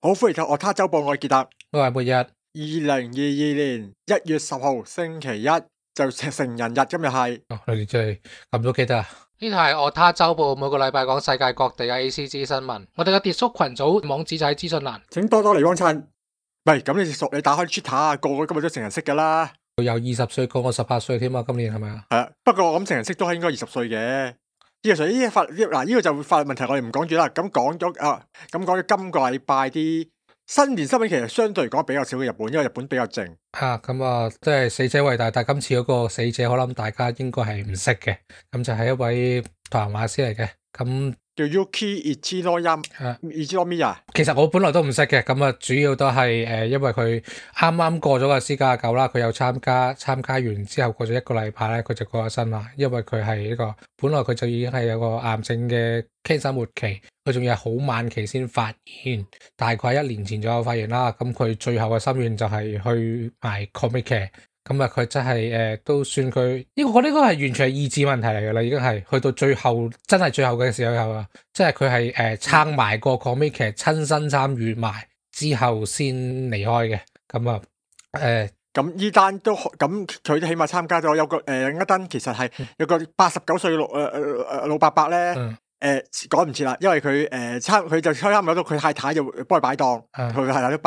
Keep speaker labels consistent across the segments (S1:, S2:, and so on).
S1: 好，歡迎睇《我他周報》，我係傑特。
S2: 我係末日。
S1: 2022年1月10號星期一就成人日，今日係。
S2: 你哋真係咁都記得啊？呢台係我他周報，每個禮拜講世界各地嘅 ACG 新聞。我哋嘅跌叔群組網址就喺資訊欄，
S1: 請多多嚟幫襯。喂，咁你熟？你打開 Twitter 啊，個個今日都成人式噶啦。
S2: 有20歲，個個18歲添啊！今年係咪啊？
S1: 係啊，不過我諗成人式都係應該20歲嘅。呢個呢個就法律問題，我哋唔講住啦。咁講咗今個禮拜啲新年新聞其實相對嚟講比較少嘅日本，因為日本比較靜。
S2: 即係死者為大，但係今次嗰個死者，我諗大家應該係唔識嘅。咁就係一位台灣畫師嚟嘅，咁
S1: 叫 Yuki Ichinomiya。
S2: 其實我本來都唔識嘅，咁啊主要都係因為佢啱啱過咗個斯嘉九啦，佢有參加完之後過咗1個禮拜咧，佢就過咗身啦。因為佢係呢個本來佢就已經係有個癌症嘅 cancer 末期，佢仲要係好晚期先發現，大概1年前左右發現啦。咁佢最後嘅心願就係去賣 comic 嘅。咁啊，佢真係都算佢呢個，我覺得呢個係完全係意志問題嚟噶啦，已經係去到最後真係最後嘅時候啊，即係佢係撐埋個 comic 劇，親身參與埋之後先離開嘅。咁啊
S1: 咁呢單都咁，佢都起碼參加咗有個一單，其實係有個89歲老伯伯咧。講唔切啦，因為佢就參唔到，佢太太就幫佢擺檔，佢太太都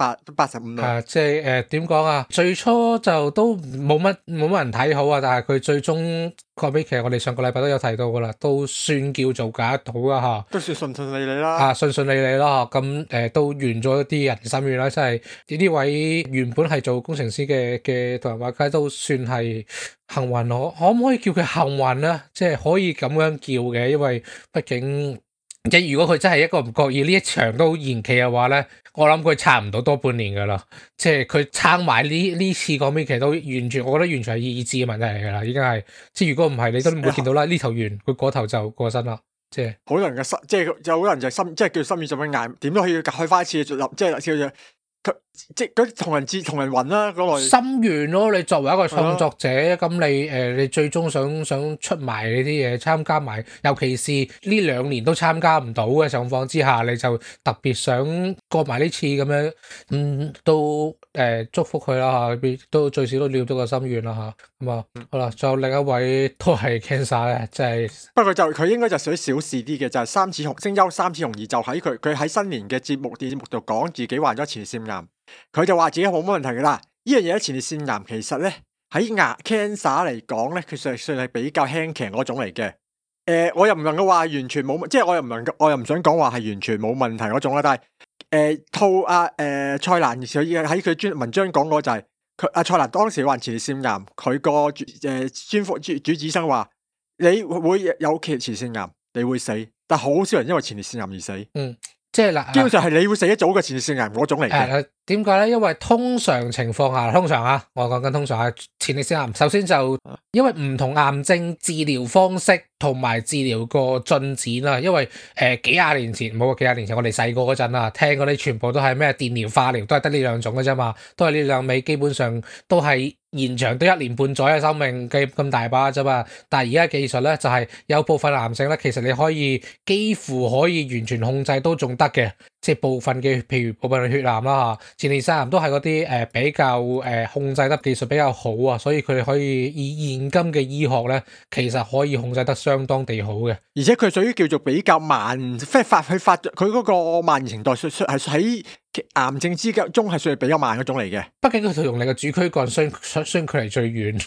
S1: 85啦。
S2: 即係點講啊？最初就都冇乜人睇好啊，但係佢最終comic劇，我哋上個禮拜都有提到噶啦，都算叫做搞得到啊吓，
S1: 都算順順利利啦。
S2: 順利利啦。咁都圓咗啲人心願啦，即係呢位原本係做工程師嘅同人畫家都算係幸運，可唔可以叫佢幸運咧？即係可以咁樣叫嘅，因為畢竟如果佢真係一個唔覺意呢一場都延期嘅話咧，我諗佢撐唔到多半年噶啦。即係佢撐埋呢次comic劇都完全，我覺得完全係意志嘅問題嚟噶啦，已經係。即係如果唔係，你都唔會見到啦。呢頭完，佢嗰頭就過身啦。即係
S1: 好多人嘅心，即係有好多人就心，即係叫心軟，就咁捱，點都可以開翻一次，即係即係嗰啲同人運啦，嗰類
S2: 心願咯。你作為一個創作者，咁你最終想出埋呢啲嘢，參加埋，尤其是呢2年都參加唔到嘅情況之下，你就特別想過埋呢次咁樣，都祝福佢啦嚇，都最少都了咗個心願啦嚇。咁啊，好啦，仲有另一位都係 cancer 咧，即係
S1: 不過佢應該就屬於小事啲嘅，就係聲優三矢紅二就喺佢喺新年嘅電視節目度講自己患咗前列腺癌，佢就話自己冇乜問題噶啦。呢樣嘢咧，前列腺癌其實咧喺cancer 嚟講咧，佢算係比較輕騎嗰種嚟嘅。我又唔能夠話完全冇，即係我又唔想講話係完全冇問題嗰種啦。但係蔡瀾喺佢文章講過就係蔡瀾當時患前列腺癌，佢個主治醫生話你會有前列腺癌，你會死，但好少人因為前列腺癌而死。
S2: 即係嗱，
S1: 基本上係你會死一早嘅前列腺癌嗰種嚟嘅。
S2: 點解咧？因為通常情況下，我講緊通常啊，前列腺癌首先就因為唔同癌症治療方式同埋治療個進展啦。因為幾廿年前，冇幾廿年前，我哋細個嗰陣啊，聽嗰啲全部都係咩電療、化療，都係得呢兩種嘅啫嘛，都係呢兩味，基本上都係延長到1年半載嘅生命咁大把啫嘛。但係而家技術咧，就係有部分癌症咧，其實你可以幾乎可以完全控制都仲得嘅，即係部分嘅，譬如部分嘅血癌啦嚇，前列腺癌都係嗰啲比較控制得技術比較好啊，所以佢哋可以以現今嘅醫學咧，其實可以控制得相當地好嘅，
S1: 而且佢屬於叫做比較慢，佢嗰個蔓延程度係喺癌症之中係算係比較慢嗰種嚟嘅。
S2: 畢竟佢同你嘅主軀幹相距離最遠。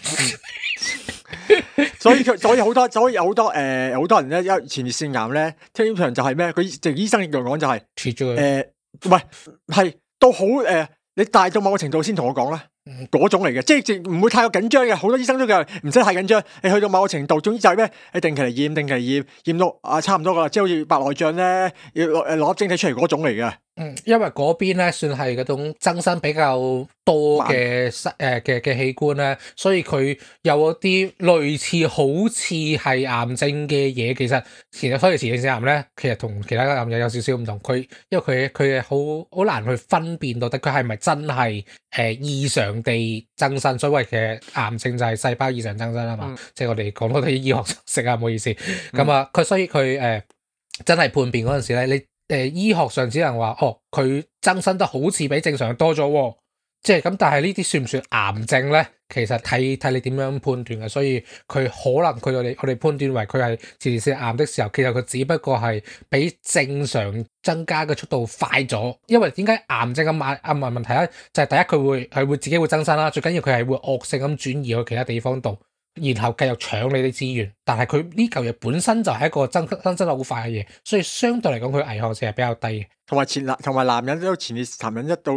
S1: 所以好多人咧，有前列腺癌咧，通常就係咩？佢醫生嚟講就係唔係到好你大到某個程度先同我講啦，嗰種嚟嘅，即係唔會太過緊張嘅。好多醫生都叫唔使太緊張，你去到某個程度，總之就係咩？你定期嚟驗到差唔多噶啦，即係好似白內障咧，要攞晶體出嚟嗰種嚟嘅。
S2: 因為嗰邊咧算係嗰種增生比較多嘅嘅器官咧，所以佢有嗰啲類似好似係癌症嘅嘢，其實所以前列腺癌咧，其實同其他癌症有少少唔同。因為佢係好難去分辨到底佢係咪真係異常地增生。所謂嘅癌症就係細胞異常增生啊嘛，即係我哋講多啲醫學常識啊，唔好意思。咁啊，所以佢真係判別嗰陣時咧，你醫學上只能話佢增生得好似比正常多咗喎。即係咁，但係呢啲算唔算癌症咧？其實睇你點樣判斷嘅，所以佢可能我哋判斷為佢係前列腺癌的時候，其實佢只不過係比正常增加嘅速度快咗。因為點解癌症嘅問題咧？就係第一佢會自己會增生啦，最緊要佢係會惡性咁轉移去其他地方度，然後繼續搶你啲資源。但係佢呢嚿嘢本身就係一個增生得好快嘅嘢，所以相對嚟講佢危害性係比較低嘅。
S1: 同埋男人都前列男人一到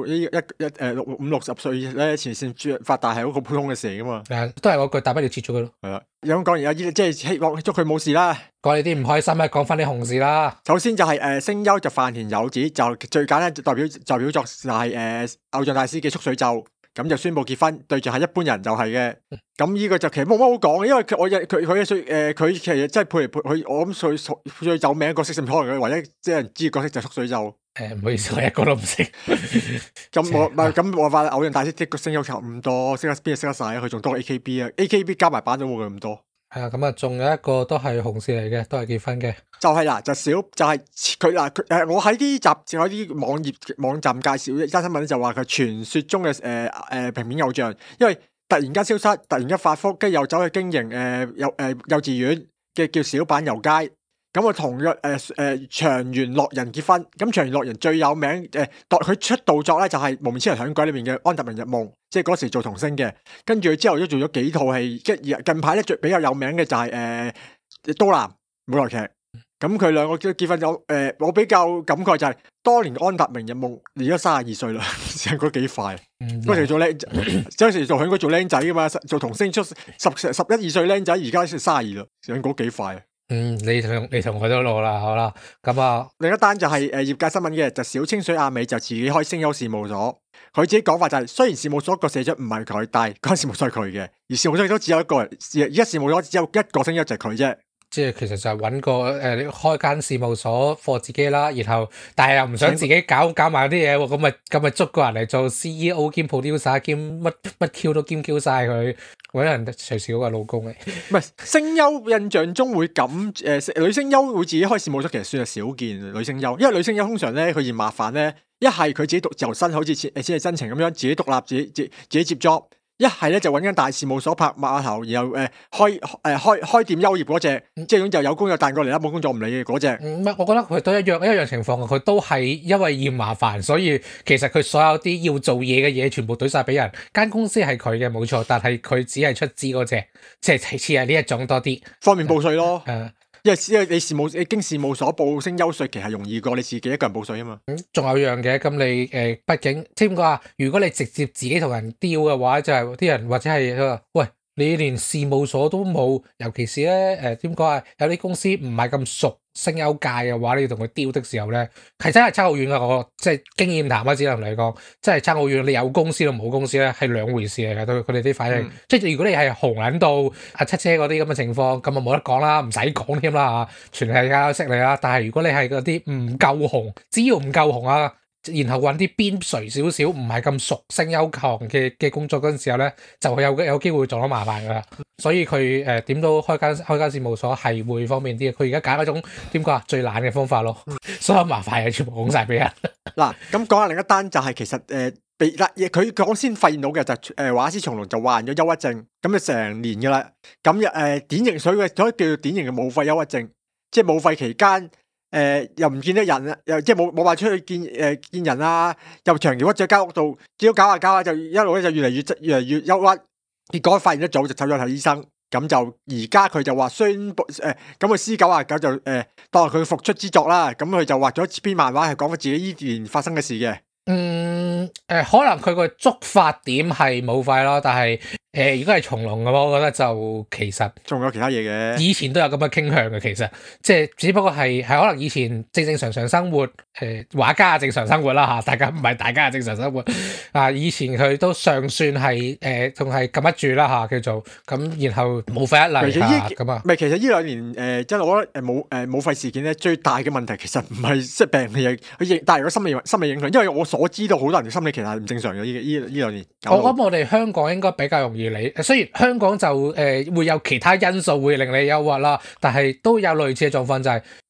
S1: 50-60歲咧，前列腺發大係好普通嘅事嚟噶嘛。
S2: 都係嗰句，大不了切咗佢咯。
S1: 係啦，咁講完阿姨，即係希望祝佢冇事啦。
S2: 講你啲唔開心咧，講翻啲紅事啦。
S1: 首先就係聲優就飯田柚子，就最簡單代表作就係偶像大師嘅縮水咒。咁就宣布結婚，對象係一般人就係嘅。咁呢個就其實冇乜好講，因為佢其實真係配嚟配去，我諗縮水咒名角色，甚至可能佢唯一即係人知嘅角色就係縮水咒。
S2: 唔好意思，我一個都唔識。
S1: 咁我話偶像大師啲個聲優差唔多，邊個識得晒啊？佢仲多過 AKB 啊 ，AKB 加埋版都冇佢咁多。
S2: 係啊，咁啊，仲有一個都係紅事嚟嘅，都係結婚嘅。
S1: 就係啦，就係佢嗱，我喺啲網站介紹一單新聞咧，就話佢傳說中嘅平面偶像，因為突然間消失，突然間發福，跟住又走去經營幼稚園嘅叫小坂遊街。咁我同長原樂人結婚，咁長原樂人最有名佢出道作咧就係、是《幪面超人響鬼》裏面嘅安達明日夢，即係嗰時做童星嘅。跟住之後都做咗幾套戲，近排咧最比較有名嘅就係都南舞台劇。咁佢兩個結婚咗，我比較感慨就係、是、當年嘅安達明日夢而家32歲啦，成過幾快。嗰時做嗰時做響鬼做僆仔噶嘛，做童星出11-12歲僆仔，而家先32啦，成過幾快。
S2: 你同我都老啦，好啦，咁啊，
S1: 另一單就係業界新聞嘅，就小清水亞美就自己開聲優事務所。佢自己講法就係、雖然事務所個社長唔係佢，但係嗰間事務所係佢嘅，而事務所都只有一個人，而家事務所只有一個聲優就係佢啫。
S2: 即係其實就係揾個開間事務所貨自己啦，然後但係又唔想自己搞埋啲嘢喎，咁咪捉個人嚟做 CEO 兼 producer 兼乜 Q 都兼 Q 晒佢，揾人隨時嗰個老公嚟。
S1: 唔係聲優印象中會咁女聲優會自己開事務所，其實算係少見女聲優，因為女聲優通常咧佢嫌麻煩咧，一係佢自己獨自由身，好似千係真情咁樣自己獨立自己接 job。一係咧就揾間大事務所拍碼頭，然後開店休業嗰隻，即係咁就有工就彈過嚟啦，冇工作唔理嘅嗰隻。
S2: 我覺得佢都一樣情況，佢都係因為嫌麻煩，所以其實佢所有啲要做嘢嘅嘢全部懟晒俾人。間公司係佢嘅冇錯，但係佢只係出資嗰隻，即係其次係呢一種多啲，
S1: 方便報稅咯。因為你經事務所報聲優稅，其實係容易過你自己一個人報稅啊嘛。
S2: 仲有樣嘅，咁你畢竟點講啊？如果你直接自己同人丟嘅話，就係啲人或者係佢話喂，你連事務所都冇，尤其是咧點講啊？有啲公司唔係咁熟聲優界嘅話，你要同佢丟的時候咧，係真係差好遠噶。我即係經驗談啊，只能嚟講，真係差好遠。你有公司同冇公司咧，係兩回事嚟嘅。對佢哋啲反應，即係如果你係紅撚到阿七姐嗰啲咁嘅情況，咁啊冇得講啦，唔使講添啦嚇，全世界都識你啦。但係如果你係嗰啲唔夠紅，只要唔夠紅啊，然後揾啲邊陲少少唔係咁熟聲優行嘅工作嗰陣時候咧，就會有機會撞到麻煩噶啦。所以佢點都開間事務所係會方便啲。佢而家揀嗰種點講啊，最懶嘅方法咯，所有麻煩嘢全部拱晒俾人。
S1: 嗱，咁講下另一單就係其實佢講先發現到嘅就畫師松隆就患咗憂鬱症，咁就成年噶啦。咁典型所以叫做典型嘅武肺憂鬱症，即係武肺期間。又唔見得人，又即係冇話出去見人啊，又長期屈咗間屋度，結果搞下就一路咧就越嚟越憂鬱，結果發現得早就走咗睇醫生，咁就而家佢就話宣布咁佢 C929就當係佢復出之作啦，咁佢就畫咗一篇漫畫係講翻自己呢年發生嘅事嘅。
S2: 可能佢個觸發點係武肺咯，但係如果係松隆嘅話，我覺得就其實
S1: 仲有其他嘢嘅。以
S2: 前都有咁嘅傾向嘅，其實即係只不過係可能以前正常生活，畫家正常生活啦嚇，大家唔係大家嘅正常生活啊。以前佢都尚算係仲係撳得住啦嚇，叫做咁，然後武肺一嚟嚇咁啊。
S1: 唔係，其實呢兩年真係我覺得武肺事件咧最大嘅問題其實唔係即係病嘅嘢，佢帶嚟個心理影響，因為我所知道好多人嘅心理其實係唔正常嘅呢兩年。
S2: 我諗我哋香港應該比較容易理，雖然香港就會有其他因素會令你憂鬱啦，但係都有類似嘅狀況，就係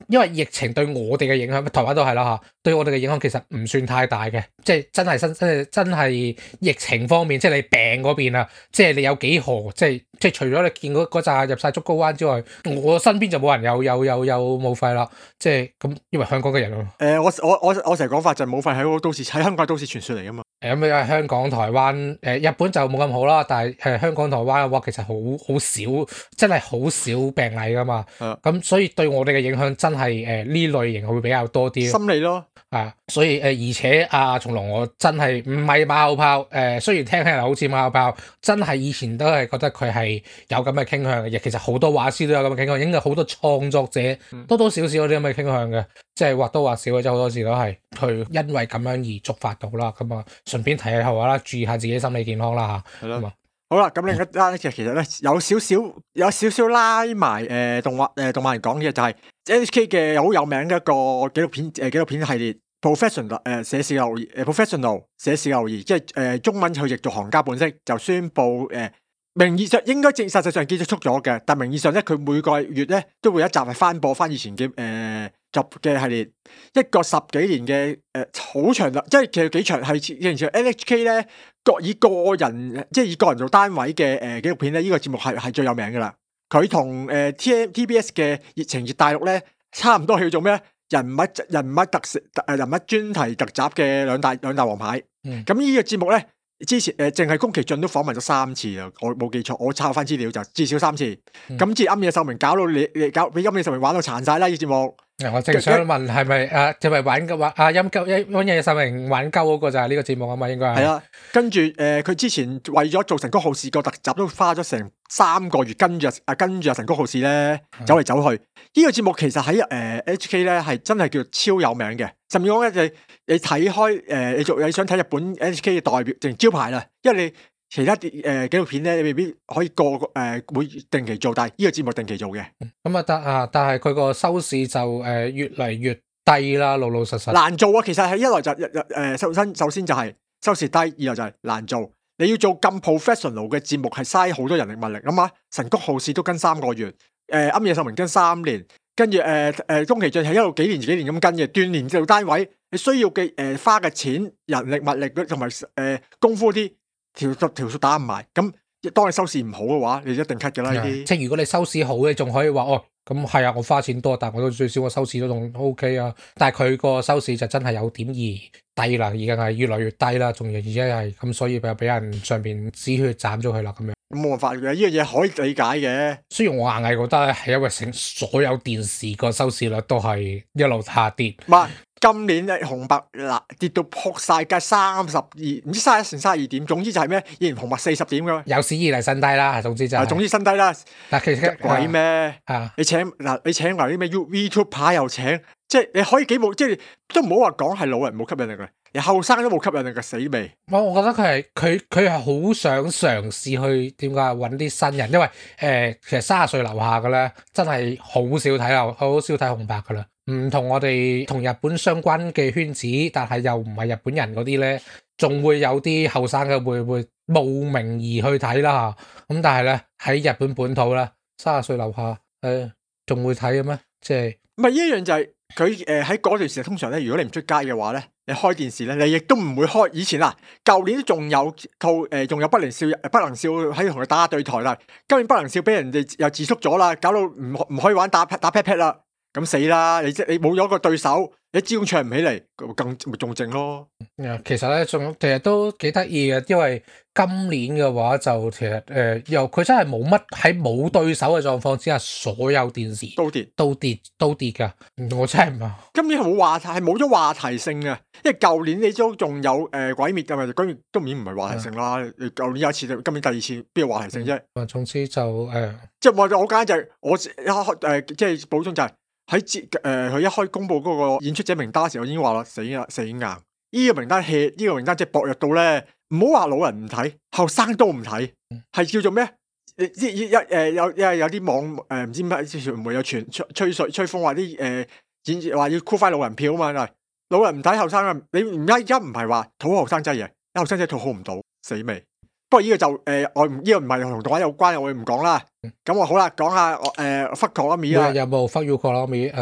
S2: 因為疫情對我哋嘅影響，台灣都係啦嚇，對我哋嘅影響其實唔算太大嘅，即係真係疫情方面，即係你病嗰邊啊，即係你有幾何，即係除咗你見嗰扎入晒竹篙灣之外，我身邊就冇人有冇肺啦，即係咁，因為香港嘅人咯。
S1: 我成日講法就係冇肺喺個都市，喺香港係都市傳說嚟噶嘛。
S2: 咁因為香港、台灣、日本就冇咁好啦，但係香港、台灣嘅話，其實好少，真係好少病例噶嘛。咁所以對我哋嘅影響真係呢類型會比較多啲。
S1: 心理咯。
S2: 所以而且阿松龍我真係唔係馬後炮，雖然聽起嚟好似馬後炮，真係以前都係覺得佢係有咁嘅傾向嘅，亦其實好多畫師都有咁嘅傾向，應該好多創作者多多少少有啲咁嘅傾向嘅，即係或多或少嘅，即係好多時都係佢因為咁樣而觸發到啦。咁啊，順便提下後話啦，注意下自己心理健康啦嚇。係咯。
S1: 好啦，咁另一單咧，其實咧有少少拉埋動畫人講嘅就係 NHK 嘅好有名嘅一個紀錄片系列 Professional 寫事留意Professional 寫事留意，即係中文去譯做行家本色，就宣布名義上應該實際上結束咗嘅，但名義上咧佢每個月咧都會有一集係翻播翻以前嘅集嘅系列，一個10幾年嘅好長啦，即係其實幾長係以前 NHK 咧以個人做單位嘅紀錄片咧，呢個節目係最有名噶啦。佢同TBS 嘅熱情熱大陸咧差唔多，叫做咩人物專題特集嘅兩大王牌。咁呢個節目咧。之前淨係宮崎駿都訪問咗3次啊，我冇記錯，我抄翻資料就至少3次。咁至庵野秀明搞到你俾庵野秀明玩到殘晒啦！呢個節目，
S2: 我正想問係咪就係玩嘅話庵野秀明玩鳩嗰個就係呢個節目啊嘛，應該係。係啊，
S1: 跟住佢之前為咗做神谷浩史個特集都花咗成3個月跟住神谷浩史咧走嚟走去。呢個節目其實喺HK 咧係真係叫超有名嘅，甚至講咧你睇開你想睇日本 NHK 嘅代表定招牌啦，因為你其他紀錄片咧你未必可以會定期做，但係呢個節目定期做嘅。
S2: 但係佢個收視就越嚟越低啦，老實
S1: 難做啊！其實係一來就首先就係收視低，二來就係難做。你要做咁 professional 嘅節目係嘥好多人力物力啊嘛。神谷浩史都跟3個月，庵野秀明跟3年。跟住宮崎駿係一路幾年咁跟嘅，鍛鍊做單位，你需要嘅花嘅錢、人力物力同埋功夫啲條數打唔埋。咁當你收視唔好嘅話，你一定 cut 㗎啦呢啲。
S2: 即係如果你收視好咧，仲可以話咁係啊，我花錢多，但係我都最少我收視都仲 OK 啊。但係佢個收視就真係有點而低啦，已經係越來越低啦，仲要而且係咁，所以就俾人上邊止血斬咗佢啦咁樣。
S1: 冇辦法嘅，呢樣嘢可以理解嘅。
S2: 雖然我硬係覺得係因為所有電視個收視率都係一路下跌。
S1: 今年紅白跌到撲晒街32，唔知31成32點，總之就係咩？以前紅白40點㗎，
S2: 有史以嚟新低啦。總之就
S1: 總之新低啦。
S2: 但其實
S1: 鬼咩？你請埋啲咩 YouTuber 又請，即係你可以幾冇，即係都唔好話講係老人冇吸引力嘅，你後生都冇吸引力嘅，死未？
S2: 我覺得佢係好想嘗試去點解揾啲新人，因為其實30歲樓下嘅咧真係好少睇紅白噶啦。唔同我哋同日本相關嘅圈子，但係又唔係日本人嗰啲咧，仲會有啲後生嘅會慕名而去睇啦嚇。咁但係咧喺日本本土咧，30歲樓下仲會睇嘅咩？即係
S1: 唔係呢一樣就係佢喺嗰段時間，通常咧，如果你唔出街嘅話咧，你開電視咧，你亦都唔會開。以前舊年都仲有套仲有不能笑喺同佢打對台啦。今年不能笑俾人哋又自縮咗啦，搞到唔可以玩打 pat pat 啦。咁死啦！你冇咗個對手，你招唱唔起嚟，更仲靜咯。
S2: 其實咧，其實都幾得意嘅，因為今年嘅話就其實佢真係冇乜喺冇對手嘅狀況之下，所有電視都跌㗎。我真係唔係。今年係冇話題，係冇咗話題性嘅，因為舊年你都仲有鬼滅㗎嘛，鬼滅都已經唔係話題性啦。你舊年有一次，今年第2次，邊有話題性啫？總之就即係我簡單就係我即係補充就係。喺佢一開公布嗰個演出者名單嘅時候，我已經話啦，死硬！呢個名單即係薄弱到咧，唔好話老人唔睇，後生都唔睇，係叫做咩？有啲網唔知咩傳媒有吹風話啲話要箍翻老人票啊嘛，老人唔睇後生啊！你而家唔係話討後生仔嘅，後生仔討好唔到，死未？不過呢個就我呢個唔係同動畫有關，我唔講啦。咁我好啦，講下Fuck Konami啦。有冇 Fuck you Konami？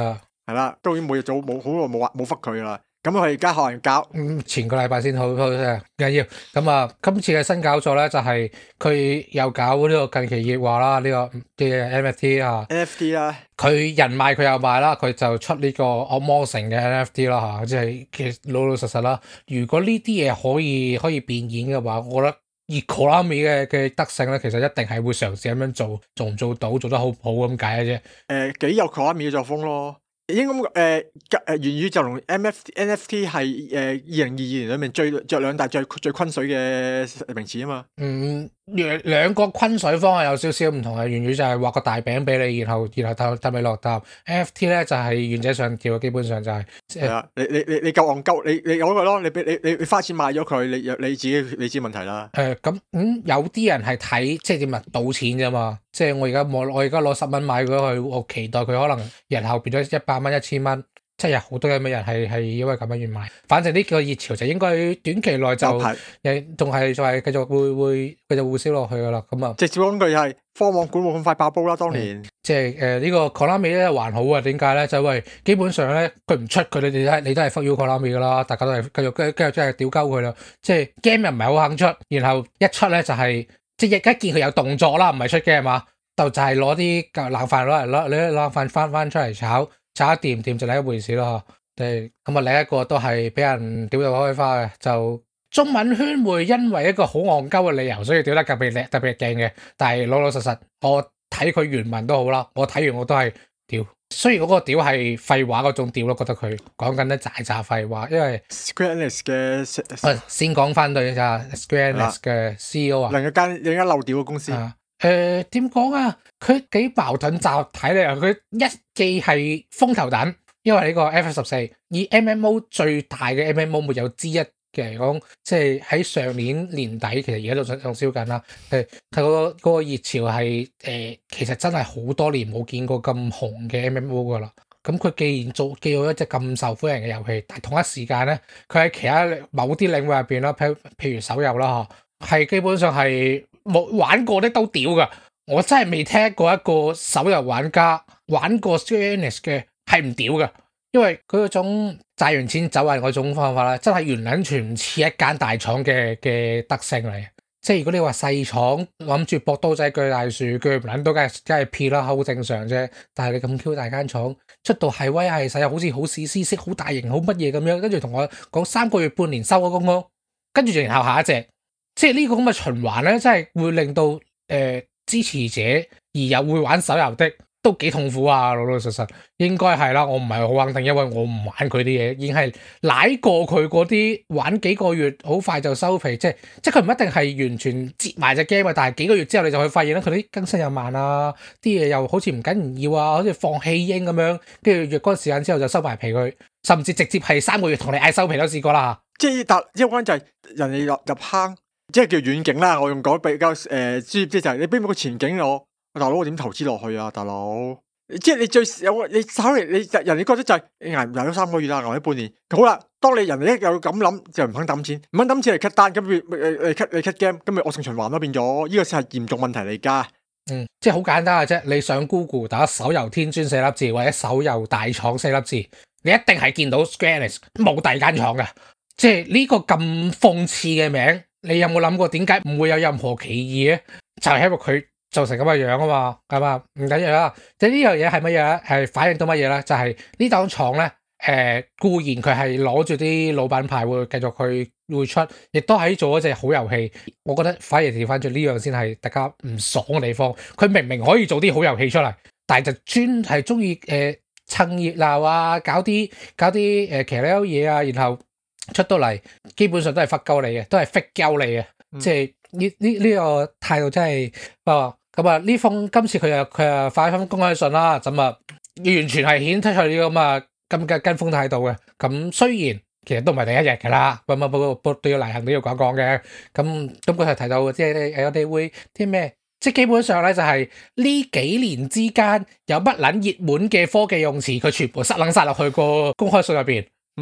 S1: 係啦，都已經每日早冇好耐冇覆佢啦。咁佢而家學人教，
S2: 前個禮拜先好啫，緊要。咁啊，今次嘅新搞作咧就係佢又搞呢個近期熱話啦，呢個嘅 NFT 啊
S1: NFT 啦，
S2: 佢人賣佢又賣啦，佢就出呢個惡魔城嘅 NFT 啦嚇，即係其實老老實實啦。如果呢啲嘢可以變現嘅話，我覺得以 Konami 嘅德性咧，其實一定係會嘗試咁樣做唔做到，做得好好咁解嘅啫。
S1: 幾有 Konami 嘅作風咯。應該元宇宙同 NFT 係2022年裏面兩大最昆水嘅名詞啊嘛。
S2: 兩個昆水方向有少少唔同嘅，元宇宙係畫個大餅俾你，然後氹你落搭。NFT 咧就係願者上釣，基本上就係
S1: 係啊，你夠戇鳩，你有個咯，你花錢買咗佢，你自己問題啦。
S2: 有啲人係睇即係點啊賭錢啫嘛，即係我而家攞10蚊買咗佢，我期待佢可能日後變咗100蚊、1000蚊。即係有好多嘅人係因為咁樣而買，反正呢個熱潮就應該短期內就仲係繼續會繼續會燒落去噶啦。咁啊，
S1: 直接講句係科網股冇咁快爆煲啦。當年
S2: 即係呢個 Konami 咧還好啊，點解咧？就因為基本上咧佢唔出佢你都係 fuck you Konami 噶啦，大家都係繼續真係屌鳩佢啦。即係 game 又唔係好肯出，然後一出咧就係即係一見佢有動作啦，唔係出 game 嘛，就係攞啲冷飯攞冷飯翻出嚟炒得掂唔掂就另一回事咯。咁啊，另一個都係俾人屌到開花嘅，就中文圈會因為一個好戇鳩嘅理由，所以屌得特別勁嘅。但係老老實實，我睇佢原文都好啦，我睇完我都係屌。雖然嗰個屌係廢話嗰種屌咯，覺得佢講緊啲渣廢話，因為
S1: Square Enix 嘅
S2: 先講翻對咋 Square Enix 嘅 CEO 啊，
S1: 另一間漏屌嘅公司。
S2: 點講啊？佢幾矛盾集體嚟啊！佢一既係風頭躉，因為呢個 FF14 以 MMO 最大嘅 MMO 沒有之一嘅嚟講，即係喺上年年底，其實而家仲燒緊啦。佢嗰個熱潮係其實真係好多年冇見過咁紅嘅 MMO 噶啦。咁佢既然寄好一隻咁受歡迎嘅遊戲，但同一時間咧，佢喺其他某啲領域入邊啦，譬如手遊啦嗬，係基本上係冇玩過的都屌噶。我真係未聽過一個手遊玩家玩過 Square Enix 嘅係唔屌噶，因為佢嗰種賺完錢走人嗰種方法咧，真係完全唔似一間大廠嘅德性嚟。即係如果你話細廠諗住搏刀仔鋸大樹，鋸唔撚到梗係撇啦，好正常啫。但係你咁 Q 大間廠出到係威係勢，好似好史詩式、好大型、好乜嘢咁樣，跟住同我講3個月、半年收咗工，跟住然後下一隻，即係呢個咁嘅循環咧，真係會令到支持者而又會玩手遊的都幾痛苦啊！老老實實應該係啦，我唔係好肯定，因為我唔玩佢啲嘢，已經係舐過佢嗰啲玩幾個月好快就收皮，即係佢唔一定係完全接埋隻 game 啊，但係幾個月之後你就會發現咧，佢啲更新又慢啊，啲嘢又好似唔緊唔要啊，好似放棄鷹咁樣，跟住若干時間之後就收埋皮佢，甚至直接係3個月同你嗌收皮都試過啦。
S1: 即係一關就係人哋入坑，即係叫遠景啦。我用講比較專業啲就係你俾個前景我。大佬，我點投資落去啊？大佬，即係你最有你稍微你人哋覺得就係你捱唔捱到3個月啦，捱咗半年。好啦，當你人哋一有咁諗，就唔肯抌錢，唔肯抌錢嚟 cut 單，咁你 cut game，咁咪惡性循環咯，變咗呢個先係嚴重問題嚟㗎。
S2: 即係好簡單嘅啫。你上 Google 打手遊天尊4粒字，或者手遊大廠4粒字，你一定係見到 Square Enix 冇第二間廠嘅。即係呢個咁諷刺嘅名，你有冇諗過點解唔會有任何歧義咧？就係因為佢做成咁嘅樣啊嘛，係嘛？唔緊要啦。即係呢樣嘢係乜嘢咧？係反映到乜嘢咧？就係呢檔廠咧，固然佢係攞住啲老闆牌會繼續去會出，亦都喺做一隻好遊戲。我覺得反而調翻轉呢樣先係大家唔爽嘅地方。佢明明可以做啲好遊戲出嚟，但係就專係中意蹭熱鬧啊，搞啲騎呢嘢啊，然後出到嚟基本上都係忽鳩你嘅，都係 fake 鳩你嘅，即係呢個態度真係咁啊！呢封今次佢又發一封公開信啦，咁啊完全係顯出佢呢個咁嘅跟風態度嘅。咁雖然其實都唔係第一日㗎啦，不過都要例行都要講嘅。咁佢係提到即係我哋會啲咩？即係基本上咧就係呢幾年之間有乜撚熱門嘅科技用詞，佢全部塞撚晒落去個公開信入邊。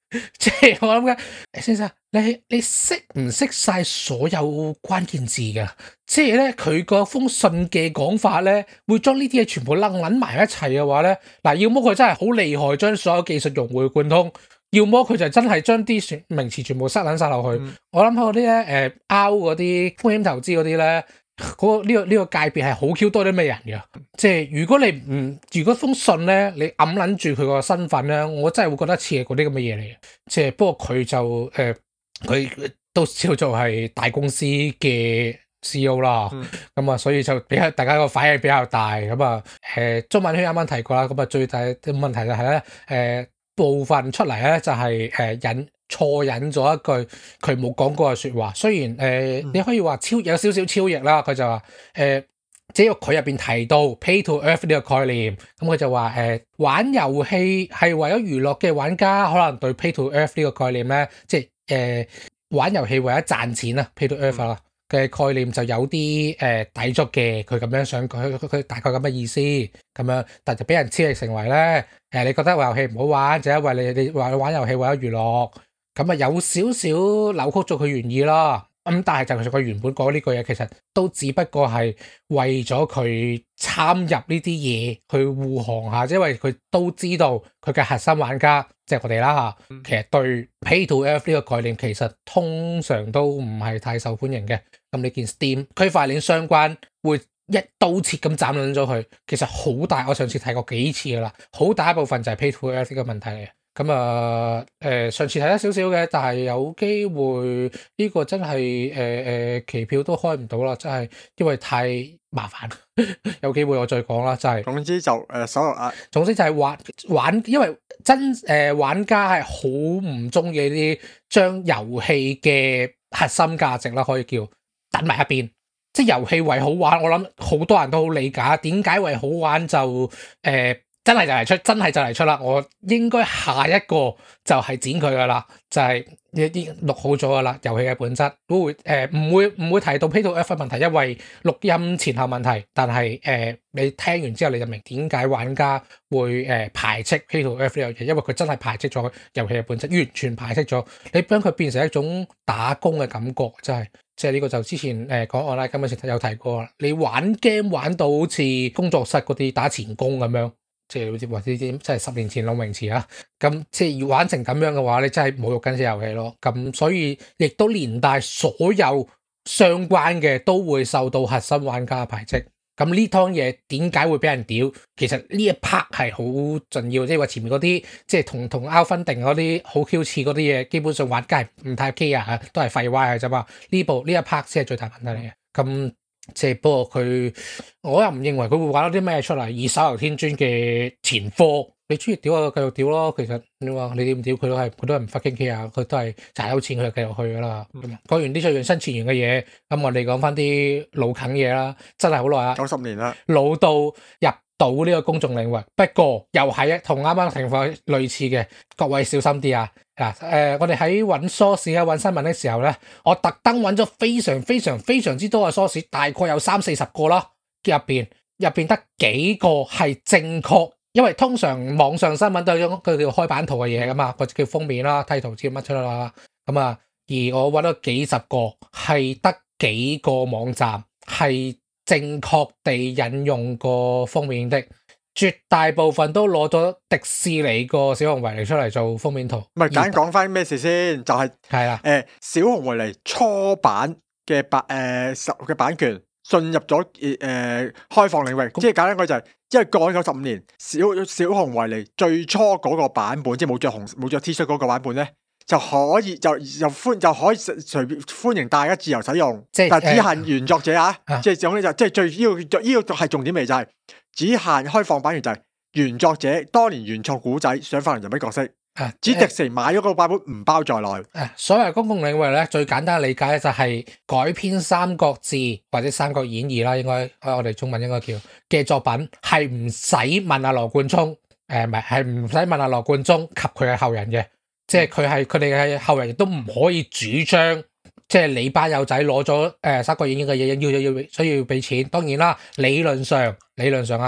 S2: 即係我諗緊，先生，你識唔識晒所有關鍵字㗎？即係咧，佢嗰封信嘅講法咧，會將呢啲嘢全部撚埋一齊嘅話咧，嗱，要麼佢真係好厲害，將所有技術融會貫通；要麼佢就真係將啲名詞全部塞撚晒落去。我諗嗰啲咧，out 嗰啲風險投資嗰啲咧。呢個界別係好 Q 多啲咩人嘅，即係如果封信咧，你揞撚住佢個身份咧，我真係會覺得似係嗰啲咁嘅嘢嚟嘅。即係不過佢就佢都叫做係大公司嘅 CEO 啦，咁啊，所以就比較大家個反應比較大。咁啊，中文圈啱啱提過啦，咁啊最大嘅問題就係咧，部分出嚟咧就係錯引咗一句佢冇講過嘅説話，雖然你可以話有少少超譯啦，佢就話只要佢入邊提到 pay to earn 呢個概念，咁佢就話玩遊戲係為咗娛樂嘅玩家，可能對 pay to earn 呢個概念咧，即係玩遊戲為咗賺錢啦，pay to earn 啦嘅概念就有啲抵觸嘅，佢咁樣想佢大概咁嘅意思咁樣，但就俾人超譯成為咧你覺得玩遊戲唔好玩，就因為你話玩遊戲為咗娛樂。咁啊，有少少扭曲咗佢原意啦。咁但係就其實佢原本講呢句嘢，其實都只不過係為咗佢參入呢啲嘢去護航下，因為佢都知道佢嘅核心玩家即係我哋啦嚇，其實對 pay to earn 呢個概念其實通常都唔係太受歡迎嘅。咁你見 Steam 區塊鏈相關會一刀切咁斬撚咗佢，其實好大。我上次睇過幾次噶啦，好大一部分就係 pay to earn 呢個問題嚟嘅。咁啊，上次睇得少少嘅，但係有機會呢個真係期票都開唔到啦，真係因為太麻煩。有機會我再講啦，就係
S1: 總之就手遊啊，
S2: 總之就係玩，因為玩家係好唔中意啲將遊戲嘅核心價值啦，可以叫等埋一邊。即係遊戲為好玩，我諗好多人都好理解點解為好玩就真係就嚟出啦！我應該下一個就係剪佢噶啦，就係一啲錄好咗噶啦。遊戲嘅本質都會唔會提到 pay to earn 問題，因為錄音前後問題。但係你聽完之後你就明點解玩家會排斥 pay to earn 呢樣嘢，因為佢真係排斥咗遊戲嘅本質，完全排斥咗。你將佢變成一種打工嘅感覺，真係。即係呢個就之前講 online 今日時有提過啦。你玩 game 玩到好似工作室嗰啲打前工咁樣。即係好似或者啲即係10年前龍泳池啊，咁即係要玩成咁樣嘅話，你真係侮辱緊隻遊戲咯。咁所以亦都連帶所有相關嘅都會受到核心玩家嘅排斥。咁呢湯嘢點解會俾人屌？其實呢一 part 係好重要，即係話前面嗰啲即係同 outfunding 嗰啲好 Q 似嗰啲嘢，基本上玩家係唔太 care 啊，都係廢話嘅啫嘛。呢一 part 先係最大問題嚟嘅。咁即係不過我又唔認為佢會玩到啲咩出嚟。以手遊天尊嘅前科，你中意屌就繼續屌咯。其實你話你點屌佢都係唔 fucking care，佢都係賺到錢佢就繼續去噶啦。講完啲最新前沿嘅嘢，咁我哋講翻啲老梗嘢啦，真係好耐啦
S1: ，90年啦，
S2: 老到入到呢個公眾領域。不過又係同啱啱情況類似嘅，各位小心啲啊！我哋喺揾 source 啊，揾新聞嘅時候咧，我特登揾咗非常非常非常之多嘅 source，大概有30-40個啦，入邊得幾個係正確，因為通常網上新聞都有佢叫開版圖嘅嘢噶嘛，或者叫封面啦、梯圖知乜出啦，咁啊，而我揾咗幾十個係得幾個網站係正確地引用過封面的。絕大部分都攞咗迪士尼個小熊維尼出嚟做封面圖。
S1: 唔係簡講翻咩事先，就係
S2: 啦，
S1: 小熊維尼初版嘅版權進入咗開放領域，即係簡單講就係，因為過咗95年，小熊維尼最初嗰個版本，即係冇着 T 恤嗰個版本咧，就可以就可以隨便歡迎大家自由使用，但係只限原作者啊，即係總之即係最呢個係重點嚟，就係只限開放版權，就係原作者當年原創古仔想發行人物角色，只迪士尼買咗個版本唔包在內。
S2: 所謂公共領域咧，最簡單嘅理解咧就係改編《三國志》或者《三國演義》啦，應該我哋中文應該叫嘅作品，係唔使問阿羅貫中，係唔使問阿羅貫中及佢嘅後人嘅，即係佢哋嘅後人亦都唔可以主張，即係你班友仔攞咗《三國演義》嘅嘢，需要俾錢。當然啦，理論上啊，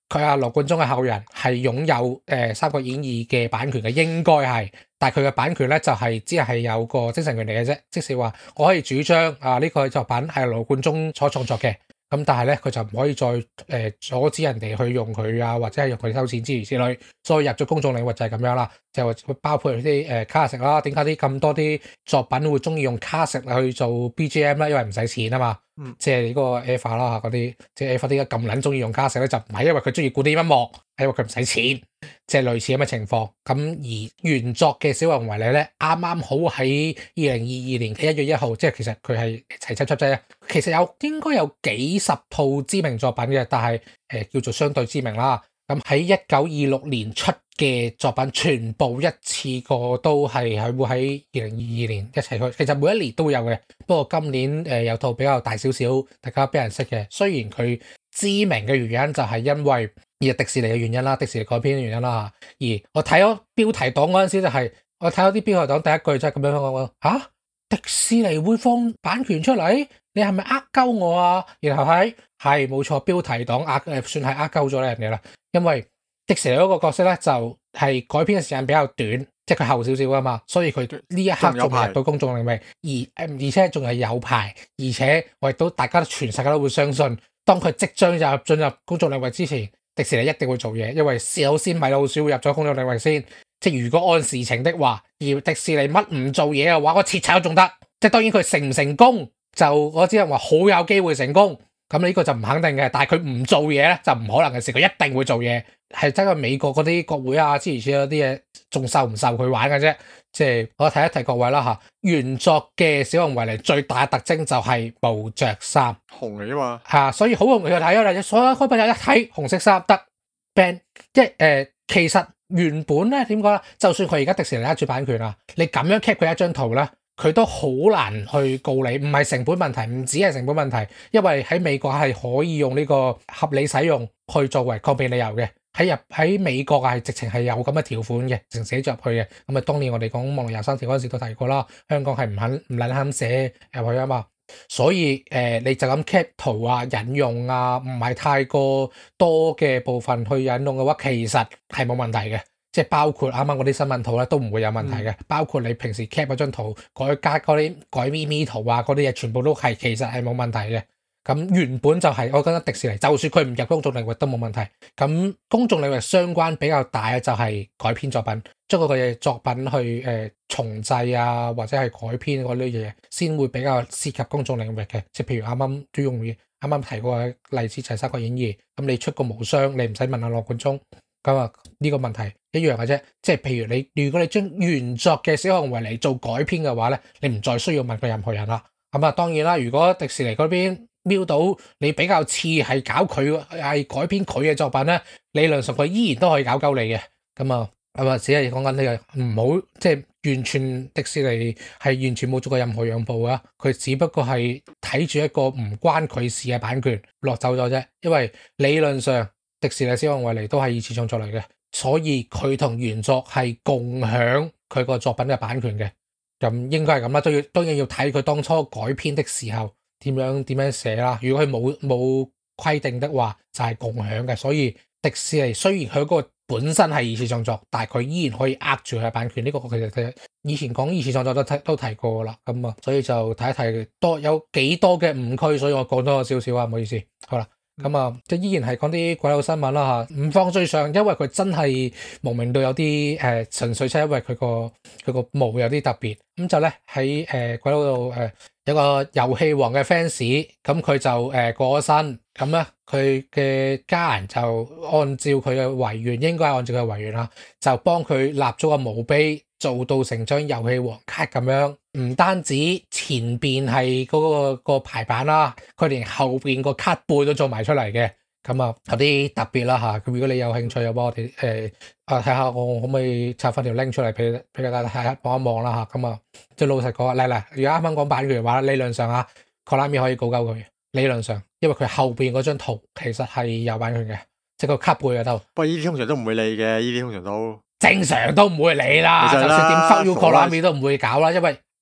S2: 佢阿羅貫中嘅後人係擁有《三國演義》嘅版權嘅，應該係，但係佢嘅版權咧就係只係有個精神權利嘅啫，即使話我可以主張呢個作品係羅貫中所創作嘅。咁但係咧，佢就唔可以再阻止人哋去用佢啊，或者係用佢收錢之類之類，所以入咗公眾領域就係咁樣啦。就會包括啲卡式啦，點解啲咁多啲作品會中意用卡式去做 BGM 咧？因為唔使錢啊嘛。即係呢個 EVA 啦嗰啲，即係 EVA 啲咁撚中意用卡式咧，就唔係因為佢中意古典音樂，係因為佢唔使錢，即係類似咁嘅情況。咁而原作嘅小熊維尼咧，啱啱好喺2022年嘅1月1號，即係其實佢係齊輯劑啊。其實應該有幾十套知名作品嘅，但係叫做相對知名啦。咁喺1926年出嘅作品，全部一次過都係會喺2022年一齊去。其實每一年都會有嘅，不過今年有套比較大少少，大家俾人識嘅。雖然佢知名嘅原因就係因為迪士尼嘅原因啦，迪士尼改編嘅原因啦。而我睇咗標題黨嗰陣時就係、我睇咗啲標題黨第一句就係咁樣講嚇，迪士尼會放版權出嚟，你係咪呃鳩我啊？然後係冇錯，標題黨算係呃鳩咗人哋啦。因為迪士尼嗰個角色咧就係改編嘅時間比較短，即係佢後少少啊嘛，所以佢呢一刻仲入到公眾領域，而且仲係有排，而且我亦都大家全世界都會相信，當佢即將進入公眾領域之前，迪士尼一定會做嘢，因為首先米老鼠會入咗公眾領域先。即係如果按事情的話，而迪士尼乜唔做嘢嘅話，我切炒都仲得。即係當然佢成唔成功，就我只係話好有機會成功。咁呢個就唔肯定嘅，但係佢唔做嘢咧就唔可能嘅事，佢一定會做嘢。係真係美國嗰啲國會啊諸如此類嗰啲嘢，仲受唔受佢玩嘅啫。即係我提一提各位啦嚇，原作嘅小熊維尼最大嘅特徵就係冇着衫，
S1: 紅嚟啊嘛
S2: 嚇，所以好容易去睇啊！你所有開品有一睇紅色衫得 ban， 即係其實原本咧點講咧，就算佢而家迪士尼握住版權啊，你咁樣 cap 佢一張圖咧，佢都好難去告你，唔係成本問題，唔止係成本問題，因為喺美國係可以用呢個合理使用去作為抗辯理由嘅。喺美國係直情係有咁嘅條款嘅，直情寫咗入去嘅。咁啊，當年我哋講網絡23條嗰陣時都提過啦，香港係唔撚肯寫入去啊嘛。所以你就咁 cap 圖啊、引用啊，唔係太過多嘅部分去引用嘅話，其實係冇問題嘅。即係包括啱啱嗰啲新聞圖咧，都唔會有問題嘅。包括你平時 cap 嗰張圖加嗰啲改咪咪圖啊，嗰啲嘢全部都係其實係冇問題嘅。咁原本就係我覺得迪士尼，就算佢唔入公眾領域都冇問題。咁公眾領域相關比較大嘅就係改編作品，將嗰個嘢作品去重製啊，或者係改編嗰啲嘢，先會比較涉及公眾領域嘅。即係譬如啱啱最容易啱啱提過嘅例子就係《三國演義》，咁你出個無雙，你唔使問阿羅貫中，咁啊呢個問題一樣嘅啫。即係譬如如果你將原作嘅小熊維尼做改編嘅話咧，你唔再需要問過任何人啦。咁啊當然啦，如果迪士尼嗰邊瞄到你比較似係搞佢係改編佢嘅作品咧，理論上佢依然都可以搞鳩你嘅。咁啊只係講緊呢個唔好，即係完全迪士尼係完全冇做過任何讓步啊。佢只不過係睇住一個唔關佢事嘅版權落走咗啫。因為理論上迪士尼小熊維尼都係二次創作嚟嘅，所以佢同原作係共享佢個作品嘅版權嘅。咁應該係咁啦，當然要睇佢當初改編的時候點樣寫啦。如果佢冇規定的話，就係共享嘅。所以迪士尼雖然佢嗰個本身係二次創作，但係佢依然可以握住佢嘅版權。呢個其實以前講二次創作都提過啦。咁啊，所以就睇一睇有幾多嘅誤區，所以我講多少少啊，唔好意思。好啦。咁啊，即係依然係講啲鬼佬新聞啦嚇，唔放最上，因為佢真係無名到有啲純粹係因為佢個毛有啲特別。咁就咧喺鬼佬度有個遊戲王嘅 fans，咁佢就過咗身，咁咧佢嘅家人就按照佢嘅遺願，應該係按照佢嘅遺願啦，就幫佢立咗個墓碑，做到成張遊戲王卡咁樣。唔單止前邊係嗰個排版啦，佢連後邊個卡背都做埋出嚟嘅。咁啊有啲特別啦嚇。咁如果你有興趣嘅話，我哋睇下我可唔可以插翻條 link 出嚟俾大家睇下望一望啦嚇。咁啊即係老實講，嚟如果啱啱講版權嘅話，理論上Konami可以告鳩佢。理論上，因為佢後邊嗰張圖其實係有版權嘅，即係個卡背嗰度。
S1: 不過呢啲通常都唔會理嘅，呢啲通常都
S2: 正常都唔會理啦。就算點 fuck you Konami 都唔會搞啦，因為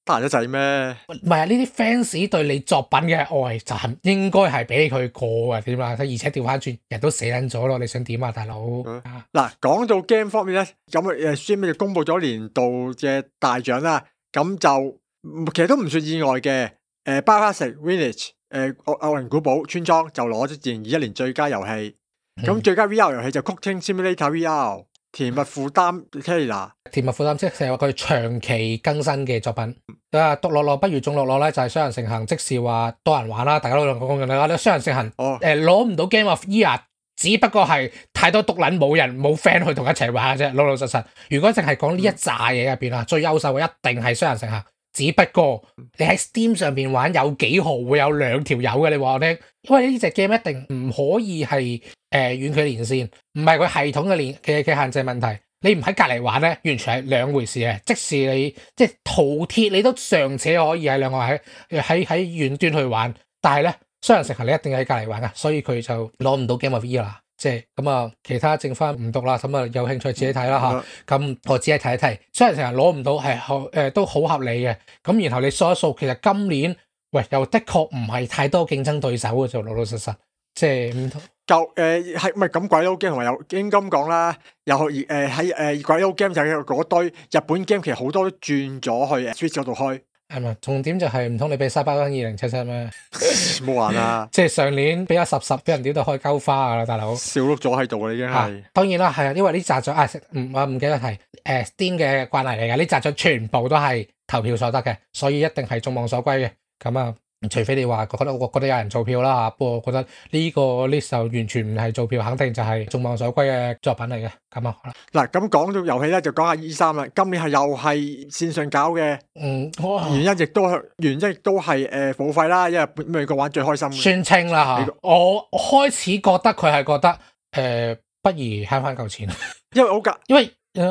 S1: 得閒一仔咩？
S2: 唔係啊，呢啲 fans 對你作品嘅愛就係應該係俾佢過啊，點啊？而且調翻轉人都死撚咗咯，你想點啊，大佬？
S1: 嗱，講到 game 方面咧，咁Steam 就公佈咗年度嘅大獎啦，咁就其實都唔算意外嘅。Biohazard Village 惡靈古堡村莊就攞咗2021年最佳遊戲，咁最佳 VR 遊戲就 Cooking Simulator VR。甜蜜負擔 Terra，
S2: 甜蜜負擔即係話佢長期更新嘅作品。獨樂樂不如眾樂樂咧，就係雙人成行，即是話多人玩啦，大家都講緊啦。雙人成行攞唔到 Game of Year， 只不過係太多獨撚冇人冇 friend 去同一齊玩嘅啫。老老實實，如果淨係講呢一紮嘢入邊啊，最優秀嘅一定係雙人成行。只不過你喺 Steam 上邊玩有幾何會有2條友嘅，你話我聽，因為呢隻 game 一定唔可以係遠距連線，唔係佢系統嘅限制問題。你唔喺隔離玩咧，完全係兩回事嘅。即使你即係饕餮，你都尚且可以喺兩個喺遠端去玩，但係咧雙人成行你一定喺隔離玩噶，所以佢就攞唔到 Game of Year 啦。即係咁啊，其他剩翻唔讀啦，咁啊有興趣自己睇啦嚇。咁我只係睇一睇，雙人成行攞唔到係都好合理嘅。咁然後你數一數，其實今年又的確唔係太多競爭對手嘅，就老老實實即係唔同。
S1: 係咪咁鬼佬 game 同埋有應該咁講啦？又喺鬼佬 game 就係嗰堆日本 game，其實好多都轉咗去 Switch 嗰度開。係
S2: 咪？重點就係唔通你俾Cyberpunk 2077咩？
S1: 冇玩啊！
S2: 即係上年俾咗10俾人屌到開鳩花啦，大佬
S1: 笑碌咗喺度啦，已經係。當
S2: 然啦，係啊，因為呢紮獎唔記得提Steam 嘅慣例嚟㗎，呢紮獎全部都係投票所得嘅，所以一定係眾望所歸嘅。咁啊，除非你話我覺得有人做票啦嚇，不過我覺得呢個 list 就完全唔係做票，肯定就係眾望所歸嘅作品嚟嘅。咁啊，嗱，
S1: 咁講到遊戲咧，就講下 E3啦。今年係又係線上搞嘅，原因亦都係付費啦，因為美國玩最開心。
S2: 宣稱啦嚇，我開始覺得佢係覺得不如慳翻嚿錢，因為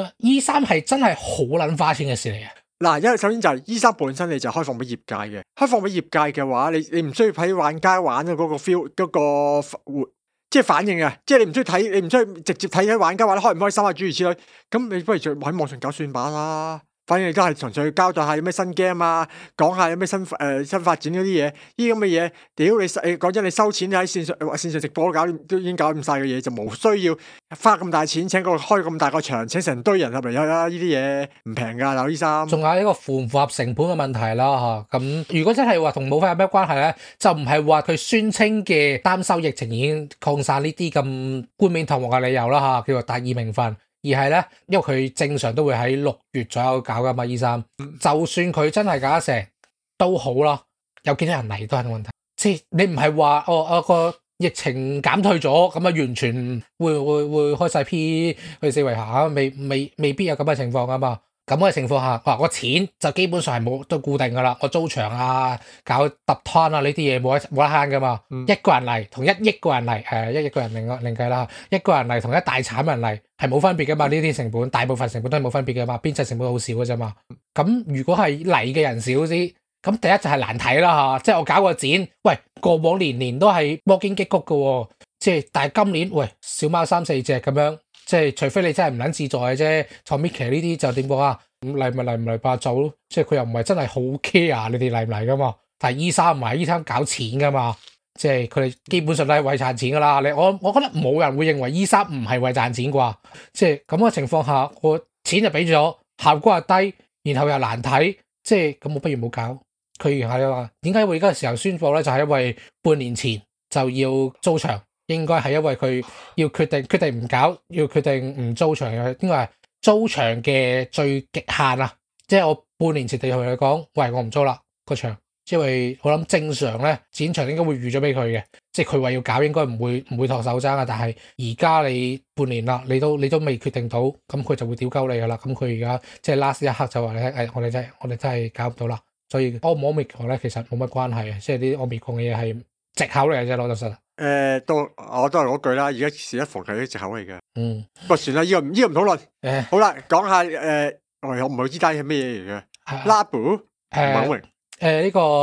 S2: E3係真係好撚花錢嘅事嚟嘅。
S1: 嗱，因為首先就係 E3本身你就開放俾業界嘅，開放俾業界嘅話，你唔需要睇玩家玩嘅嗰個 feel 嗰個即係反應啊，即係你唔需要睇，你唔需要直接睇喺玩家玩得開唔開心啊，諸如此類。咁你不如就喺網上搞算把啦。反正你都係純粹交代下有咩新 game 啊，講下有咩新發展嗰啲嘢，呢啲咁嘅嘢，屌你講真，你收錢喺線上直播都已經搞掂晒嘅嘢，就冇需要花咁大錢請開咁大個場，請成堆人入嚟啦，呢啲嘢唔平噶，嗱E3。仲有呢個符唔符合成本嘅問題啦嚇。咁如果真係話同武肺有咩關係咧，就唔係話佢宣稱嘅擔憂疫情已經擴散呢啲咁冠冕堂皇嘅理由啦嚇，叫做大義名分。而係咧，因為佢正常都會喺6月左右搞噶嘛，E3。就算佢真係搞得成都好啦，有幾多人嚟都係個問題。即係你唔係話個疫情減退咗，咁啊完全會開晒 P 去四圍行，未必有咁嘅情況噶嘛。咁嘅情況下，個錢就基本上係都固定噶啦。我租場啊、搞揼攤啊呢啲嘢冇得慳噶嘛。一個人嚟同1億個人嚟，1億個人另計啦。一個人嚟同一大產人嚟係冇分別噶嘛。呢啲成本大部分成本都係冇分別噶嘛。編輯成本好少噶啫嘛。咁如果係嚟嘅人少啲，咁第一就係難睇啦嚇。即係我搞個展，喂，過往年都係摩肩擊谷噶喎。即係但係今年喂小貓3-4隻咁樣。即係除非你真係唔撚自在嘅啫，坐 Mickey 呢啲就點講啊？咁嚟咪嚟唔嚟霸走咯？即係佢又唔係真係好 care 你哋嚟唔嚟噶嘛？但係 E3唔係 E3 搞錢噶嘛？即係佢哋基本上都係為賺錢噶啦。我覺得冇人會認為 E3唔係為賺錢啩？即係咁嘅情況下，我錢就俾咗，效果又低，然後又難睇，即係咁我不如冇搞。佢然後又話點解會而家嘅時候宣佈咧？就係因為半年前就要租場。應該係因為佢要決定唔搞，要決定唔租場嘅，應該係租場嘅最極限啊！即係我半年前就同佢講，喂，我唔租啦個場，因為我諗正常咧，展場應該會預咗俾佢嘅，即係佢話要搞，應該唔會托手踭啊！但係而家你半年啦，你都未決定到，咁佢就會屌鳩你噶啦！咁佢而家即係 last 一刻就話你聽，我哋真係搞唔到啦！所以 Omicron 咧其實冇乜關係嘅，即係啲 Omicron 嘅嘢係藉口嚟嘅啫，老實。我都係嗰句啦，而家事一逢係啲藉口嚟嘅。不過算啦，呢個唔討論。好啦，講下我唔知呢單係咩嘢嚟嘅。Labo 唔係好明。
S2: 呢個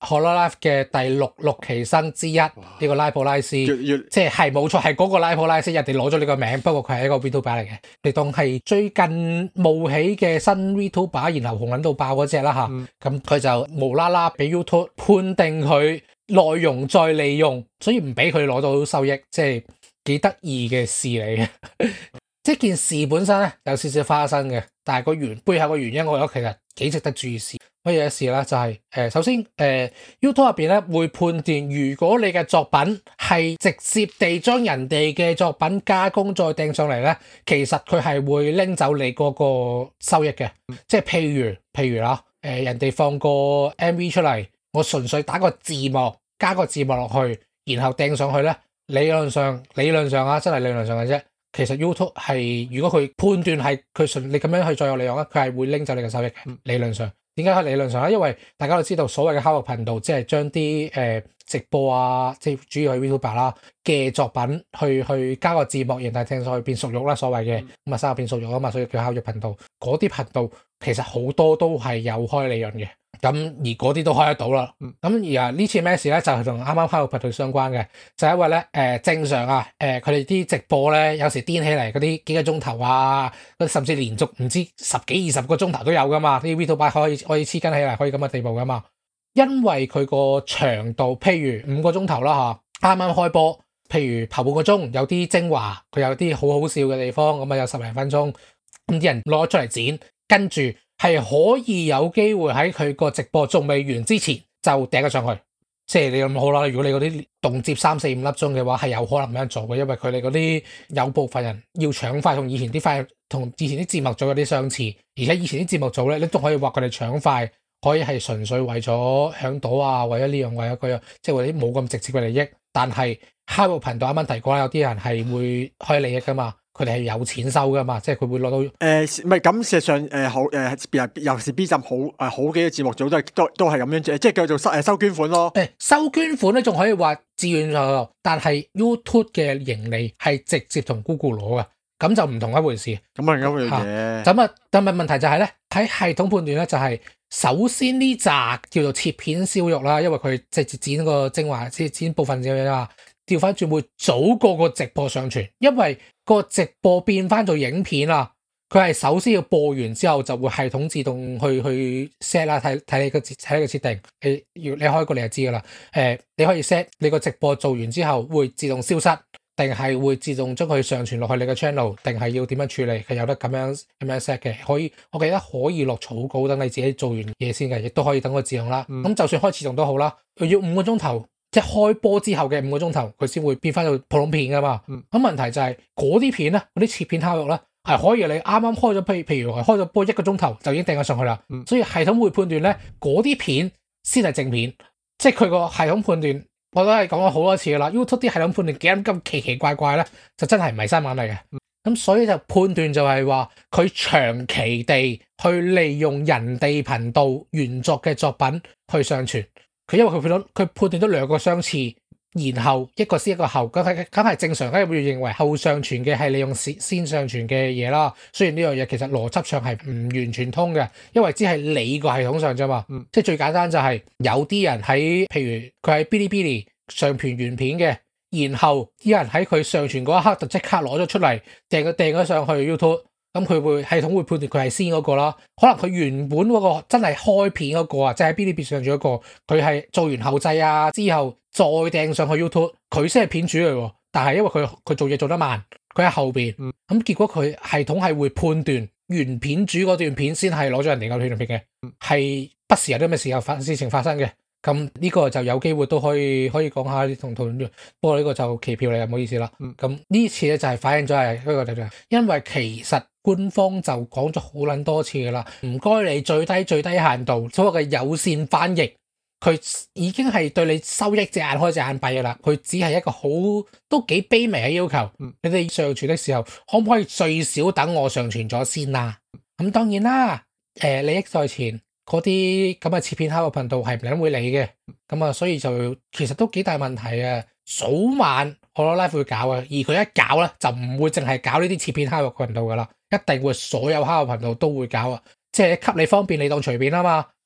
S2: Hololive 嘅第6期生之一呢個拉普拉斯，
S1: 即
S2: 係冇錯係嗰個拉普拉斯，人哋攞咗呢個名，不過佢係一個 VTuber 嚟嘅，你當係最近冒起嘅新 VTuber，然後紅撚到爆嗰隻啦嚇，咁佢就無啦啦俾 YouTube 判定佢內容再利用，所以唔俾佢攞到收益，即係幾得意嘅事嚟嘅。即係件事本身咧有少少花生嘅，但係背後嘅原因，我覺得其實幾值得注視。乜嘢事咧？就係首先YouTube 入邊咧會判斷，如果你嘅作品係直接地將人哋嘅作品加工再掟上嚟咧，其實佢係會拎走你嗰個收益嘅。即係譬如啦，人哋放個 MV 出嚟，我純粹打個字幕，加個字幕落去，然後掟上去咧，理論上啊，真係理論上嘅啫。其實 YouTube 係如果佢判斷係佢順你咁樣去再有利用咧，佢係會拎走你嘅收益嘅。理論上，點解喺理論上咧？因為大家都知道所謂嘅烤肉頻道，即係將啲直播啊，即係主要係 VTuber 啦嘅作品去加個字幕，然後聽上去變熟肉啦，所謂嘅咁啊，生肉變熟肉啊嘛，所以叫烤肉頻道。嗰啲頻道其實好多都係有開利潤嘅。咁而嗰啲都開得到啦。咁而呢次咩事咧？就係同啱啱開個頻道相關嘅，就係因為咧正常啊佢哋啲直播咧有時癲起嚟嗰啲幾個鐘頭啊，甚至連續唔知10幾20個鐘頭都有噶嘛。啲 VTuber 可以黐筋起嚟，可以咁嘅地步噶嘛。因為佢個長度，譬如5個鐘頭啦嚇，啱啱開播，譬如頭半個鐘有啲精華，佢有啲好好笑嘅地方，咁啊有10零分鐘，咁啲人攞出嚟剪，跟住係可以有機會喺佢個直播仲未完之前就掟咗上去，即係你咁好啦。如果你嗰啲動輒3、4、5粒鐘嘅話，係有可能咁樣做嘅，因為佢哋嗰啲有部分人要搶快，同以前啲節目組有啲相似，而且以前啲節目組咧，你都可以話佢哋搶快，可以係純粹為咗響朵啊，為咗呢樣為咗嗰樣，即係為啲冇咁直接嘅利益。但係烤肉頻道啱啱提過啦，有啲人係會開利益噶嘛。佢哋係有錢收噶嘛，即係佢會攞到
S1: 唔係咁，事實上好尤其是 B 站好幾個節目組都係咁樣即係叫做收捐款咯。
S2: 收捐款咧，仲可以話自願咗，但係 YouTube 嘅盈利係直接同 Google 攞嘅，咁就唔同一回事。
S1: 咁啊咁樣嘢。
S2: 咁啊，但係問題就係咧，喺系統判斷咧，就係首先呢扎叫做切片燒肉啦，因為佢直接剪個精華，剪部分嘅嘢啊。調翻轉會早過個直播上傳，因為個直播變翻做影片啦，佢係首先要播完之後就會系統自動去 set 啦，睇你個設定，你開過你就知噶啦。你可以 set 你個直播做完之後會自動消失，定係會自動將佢上傳落去你個 channel，定係要點樣處理？係有得咁樣 set 嘅，可以，我記得可以落草稿等你自己做完嘢先嘅，亦都可以等佢自動啦。咁就算開自動都好啦，佢要5個鐘頭。即係開播之後嘅5個鐘頭，佢先會變翻到普通片噶嘛。咁問題就係嗰啲片咧，嗰啲切片烤肉咧，係可以你啱啱開咗，譬如開咗播1個鐘頭就已經掟咗上去啦。所以系統會判斷咧，嗰啲片先係正片。即係佢個系統判斷，我都係講咗好多次噶啦。YouTube 啲系統判斷幾咁奇奇怪怪咧，就真係唔係新聞嚟嘅。咁所以就判斷就係話，佢長期地去利用人哋頻道原作嘅作品去上傳。佢因為佢判斷咗2個相似，然後一個先一個後，咁係正常，梗係會認為後上傳嘅係利用先上傳嘅嘢啦。雖然呢樣嘢其實邏輯上係唔完全通嘅，因為只係你個系統上啫嘛。即係最簡單就係有啲人喺譬如佢喺 Bilibili 上傳原片嘅，然後啲人喺佢上傳嗰一刻就即刻攞咗出嚟掟咗上去 YouTube。咁佢系統會判斷佢係先嗰個啦，可能佢原本嗰個真係開片嗰個啊，即係喺 Bilibili 上傳嗰個，佢係做完後製啊之後再掟上去 YouTube， 佢先係片主嚟喎。但係因為佢做嘢做得慢，佢喺後邊，咁結果佢系統係會判斷原片主嗰段片先係攞咗人哋個段片嘅，係不時有啲咩事情發生嘅。咁呢個就有機會都可以講下同討論，不過呢個就期票嚟，唔好意思啦。咁呢次咧就係反映咗係呢個就係，因為其實官方就講咗好撚多次噶啦，唔該你最低限度所謂嘅有線翻譯，佢已經係對你收益隻眼開隻眼閉噶啦，佢只係一個都幾卑微嘅要求。你哋上傳的時候可唔可以最少等我上傳咗先啊？咁當然啦，利益在前。嗰啲咁嘅切片烤肉頻道係唔會理嘅，咁啊，所以就其實都幾大問題啊！早晚Hololive會搞啊，而佢一搞咧就唔會淨係搞呢啲切片烤肉頻道噶啦，一定會所有烤肉頻道都會搞啊！即係給你方便，你當隨便啊嘛。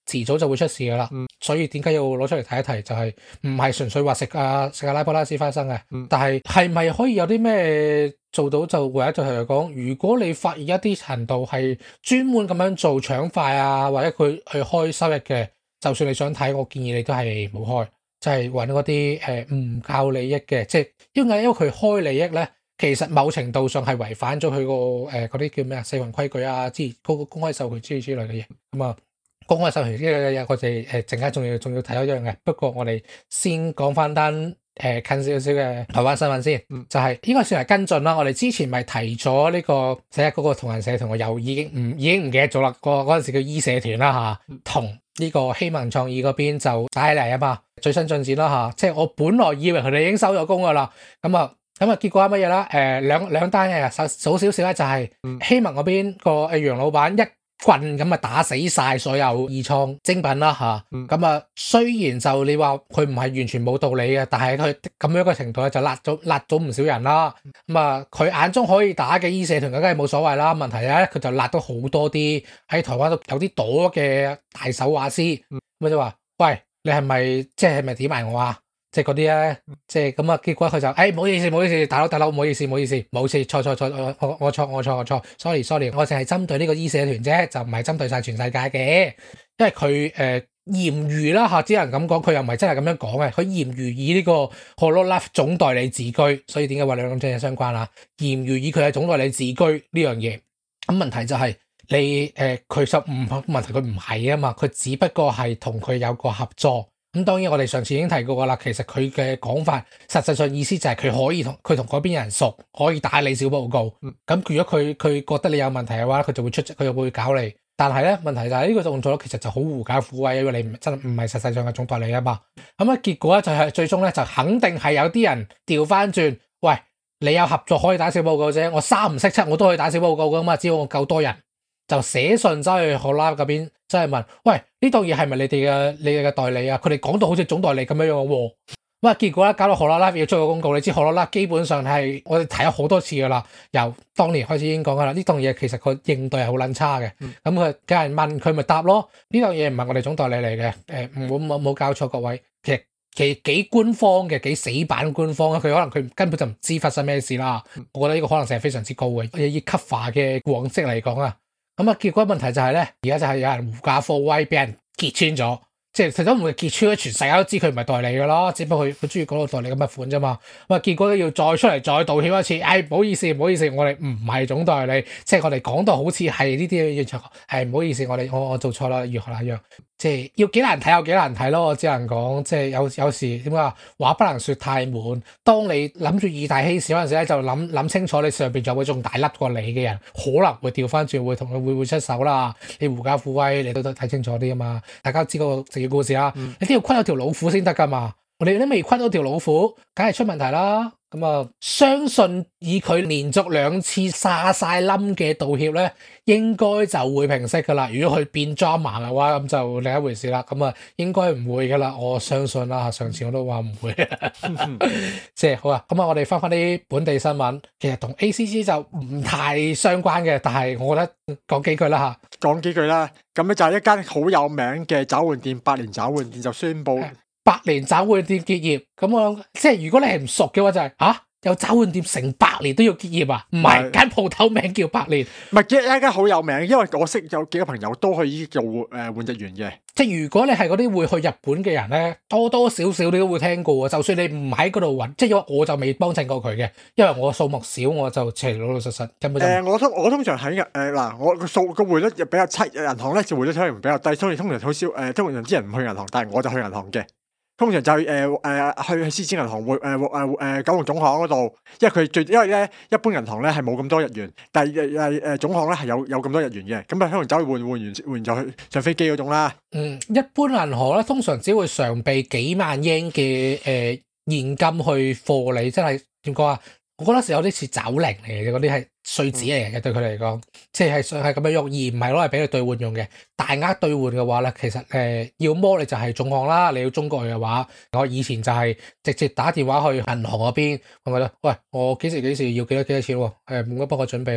S2: 遲早就會出事噶啦。所以點解要攞出嚟睇一睇？就係唔係純粹話食阿拉波拉斯花生嘅，但係咪可以有啲咩做到？就唯一就係講，如果你發現一啲程度係專門咁樣做搶快啊，或者佢去開收益嘅，就算你想睇，我建議你都係冇開，就係揾嗰啲唔靠利益嘅，即係因為佢開利益咧。其實某程度上係違反咗佢個嗰啲叫咩啊四項規矩啊，之嗰個公開授權之類嘅嘢。咁啊，公開授權呢樣嘢我哋陣間仲要睇一樣嘅。不過我哋先講翻單近少少嘅台灣新聞先，就係應該算係跟進啦。我哋之前咪提咗呢個寫嗰個同人社團，我又已經唔記得咗啦。嗰陣時叫醫社團啦嚇，同呢個希盟創意嗰邊就打起嚟啊嘛。最新進展啦嚇，即係我本來以為佢哋已經收咗工噶啦，咁啊結果係乜嘢啦？兩單嘅，數少少咧就係希盟嗰邊個楊老闆一棍咁啊打死晒所有二創精品啦嚇。咁啊雖然就你話佢唔係完全冇道理嘅，但係佢咁樣嘅程度咧就辣咗唔少人啦。咁啊佢眼中可以打嘅醫社團梗係冇所謂啦。問題咧佢就辣到好多啲喺台灣都有啲朵嘅大手畫師，咁就話：喂，你係咪點埋我啊？即係嗰啲咧，即係咁啊！結果佢就唔好意思，大佬唔好意思，冇事，錯，我錯 ，sorry，我淨係針對呢個醫社團啫，就唔係針對晒全世界嘅。因為佢嫌喻啦嚇，只能咁講，佢又唔係真係咁樣講嘅，佢嫌喻以呢個 Hololive 總代理自居，所以點解話兩種嘢相關啦？嫌喻以佢係總代理自居呢樣嘢，咁問題就係你佢就唔問題，佢唔係啊嘛，佢只不過係同佢有個合作。咁當然我哋上次已經提過㗎啦，其實佢嘅講法實際上意思就係佢可以同嗰邊人熟，可以打你小報告。咁如果佢覺得你有問題嘅話，佢就會搞你。但係咧問題就係呢個動作其實就好狐假虎威，因為你真係唔係實際上嘅總代理啊嘛。咁啊結果咧就係最終咧就肯定係有啲人調翻轉，喂，你有合作可以打小報告啫，我三唔識七我都可以打小報告㗎嘛，只要我夠多人。就寫信走去荷拉嗰邊，真係問：喂，呢檔嘢係咪你哋嘅代理啊？佢哋講到好似總代理咁樣樣喎。咁啊，結果咧搞到荷拉要出個公告。你知荷拉基本上係我哋提咗好多次噶啦，由當年開始已經講噶啦。呢檔嘢其實佢應對係好撚差嘅。咁佢梗係問佢咪答咯。呢檔嘢唔係我哋總代理嚟嘅。冇搞錯各位。其實幾官方嘅，幾死板官方啊！佢可能佢根本就唔知發生咩事啦。我覺得呢個可能性係非常之高嘅。以 cover 嘅往績嚟講啊。咁啊，結果問題就係咧，而家就係有人狐假虎威，俾人揭穿咗。即係除咗唔會揭穿，全世界都知佢唔係代理噶咯，只不過佢中意講到代理咁嘅款啫嘛。咁啊，結果都要再出嚟再道歉一次。唔好意思，我哋唔係總代理，即係我哋講到好似係呢啲嘢，係唔好意思，我做錯啦，如何那樣。即係要幾難睇有幾難睇咯，我只能講，即係有時點解話不能說太滿。當你諗住以大欺小嗰陣時咧，就諗清楚，你上邊仲會仲大粒過你嘅人，可能會調翻轉，會同佢會出手啦。你狐假虎威，你都睇清楚啲啊嘛。大家知個成個故事啦，你都要昆到條老虎先得噶嘛。我哋都未昆到條老虎，梗係出問題啦。咁啊，相信以佢連續2次沙晒冧嘅道歉咧，應該就會平息噶啦。如果佢變 drama 嘅話，咁就另一回事啦。咁啊，應該唔會噶啦，我相信啦。上次我都話唔會，即係好啊。咁啊，我哋翻啲本地新聞，其實同 ACG 就唔太相關嘅，但係我覺得講幾句啦嚇。
S1: 講幾句啦，咁咧就係一間好有名嘅找換店，百年找換店就宣布。
S2: 百年找換店結業，咁我即係如果你係唔熟嘅話就係有找換店成100年都要結業啊？唔係，間鋪頭名叫百年，
S1: 唔係一間好有名，因為我識有幾個朋友都去依做換日員嘅。
S2: 即係如果你係嗰啲會去日本嘅人咧，多多少少你都會聽過啊。就算你唔喺嗰度揾，即係因為我就未幫襯過佢嘅，因為我數目少，我就老老實實根本就
S1: 我通常喺嗱，我個匯率比較七，銀行咧就匯率可能比較低，所以通常好少通常啲人唔去銀行，但係我就去銀行嘅。通常就係去獅子銀行九龍總行嗰度，因為咧一般銀行咧係冇咁多日元，但係總行咧係有咁多日元嘅，咁啊可能走去換完就去上飛機嗰種啦。
S2: 一般銀行咧通常只會常備幾萬日圓嘅現金去貨你，真係點講啊？我覺得是有啲似找零嚟嘅，嗰啲係碎紙嚟嘅，對佢嚟講，即係咁樣用，而唔係攞嚟俾佢兌換用嘅。大額兌換嘅話咧，其實要麼你就係總行啦，你要中國嘅話，我以前就係直接打電話去銀行嗰邊，我覺得喂，我幾時要幾多錢喎？唔該幫我準備啊。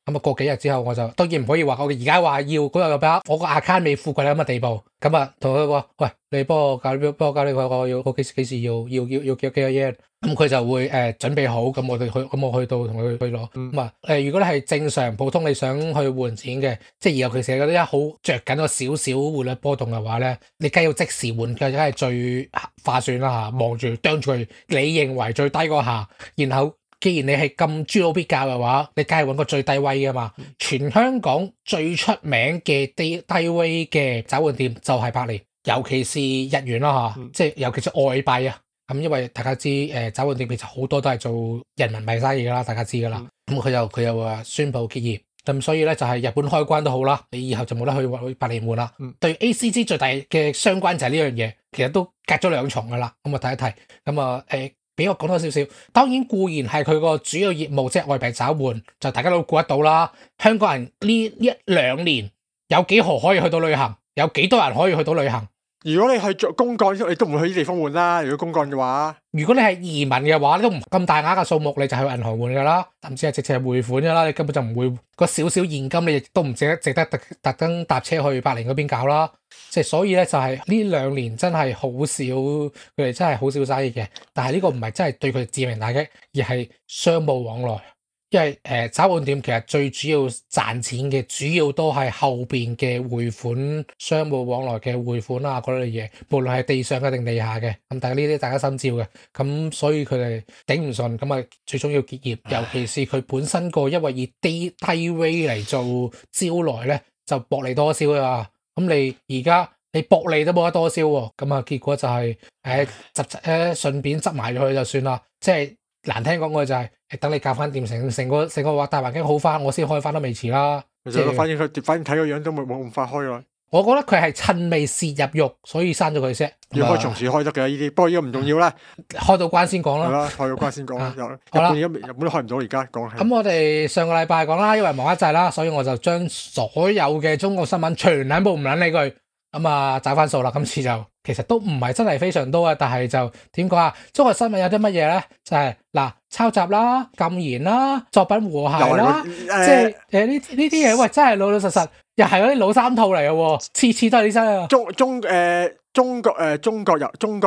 S2: 咁啊過幾日之後我就當然唔可以話我而家話要嗰個有俾我個 account 未富貴到咁嘅地步，咁啊同佢話喂，你幫我搞呢個我要我幾時要幾多嘢，咁佢就會準備好，咁我去到同佢去攞，咁啊如果你係正常普通你想去換錢嘅，即係尤其是嗰啲一好着緊個少少匯率波動嘅話咧，你梗係要即時換嘅，梗係最划算啦嚇，望住啄住佢，你認為最低嗰下，然後。既然你係咁豬佬必教嘅話，你梗係揾個最低威噶嘛。全香港最出名嘅低威嘅找換店就係百年，尤其是日元啦嚇，即係尤其是外幣啊。咁因為大家知找換店其實好多都係做人民幣生意噶啦，大家知噶啦。咁佢又話宣布結業，咁所以咧就係日本開關都好啦，你以後就冇得去百年換啦。對 ACG 最大嘅相關就係呢樣嘢，其實都隔咗兩重噶啦。咁我睇一睇，咁啊俾我講多少少，當然固然係佢個主要業務即係外幣找換，就大家都估得到啦。香港人呢一兩年有幾何可以去到旅行，有幾多人可以去到旅行？
S1: 如果你係做公幹，你都唔會去啲地方換啦。如果公幹嘅話，
S2: 如果你係移民嘅話，你都唔咁大額嘅數目，你就去銀行換㗎啦，甚至係直接係匯款㗎啦。你根本就唔會個少少現金，你亦都唔值得特登搭車去百年嗰邊搞啦。即係所以咧，就係呢兩年真係好少，佢哋真係好少生意嘅。但係呢個唔係真係對佢哋致命打擊，而係商務往來。因為找換店其實最主要賺錢嘅，主要都係後邊嘅匯款、商務往來嘅匯款啊嗰類嘢，無論係地上嘅定地下嘅，咁但係呢啲大家心照嘅，咁所以佢哋頂唔順，咁啊最終要結業，尤其是佢本身個因為以低位嚟做招來咧，就薄利多銷啊，咁你而家你薄利都冇得多銷喎，咁啊結果就係順便執埋咗佢就算啦，即係。難聽講句就係等你搞翻掂成個話大環境好翻，我先開翻都未遲啦。
S1: 其實反正睇個樣都冇咁快開啦。
S2: 我覺得佢係趁未蝕入肉，所以刪咗佢啫。
S1: 要開從事開得嘅呢啲，不過呢個唔重要啦。
S2: 開到關先講啦。
S1: 係啦，開到關先講啦。
S2: 好啦，
S1: 日本都開唔到而家講。
S2: 咁我哋上個禮拜講啦，因為忙一陣啦，所以我就將所有嘅中國新聞全部唔撚理佢，咁啊找翻數啦。今次就其實都唔係真係非常多啊，但係就點講啊？中國新聞有啲乜嘢咧？就係嗱，抄襲啦、禁言啦、作品和諧啦，即係呢啲嘢，喂，真係老老實實，又係嗰啲老三套嚟嘅喎，次次都係呢啲啊。
S1: 中國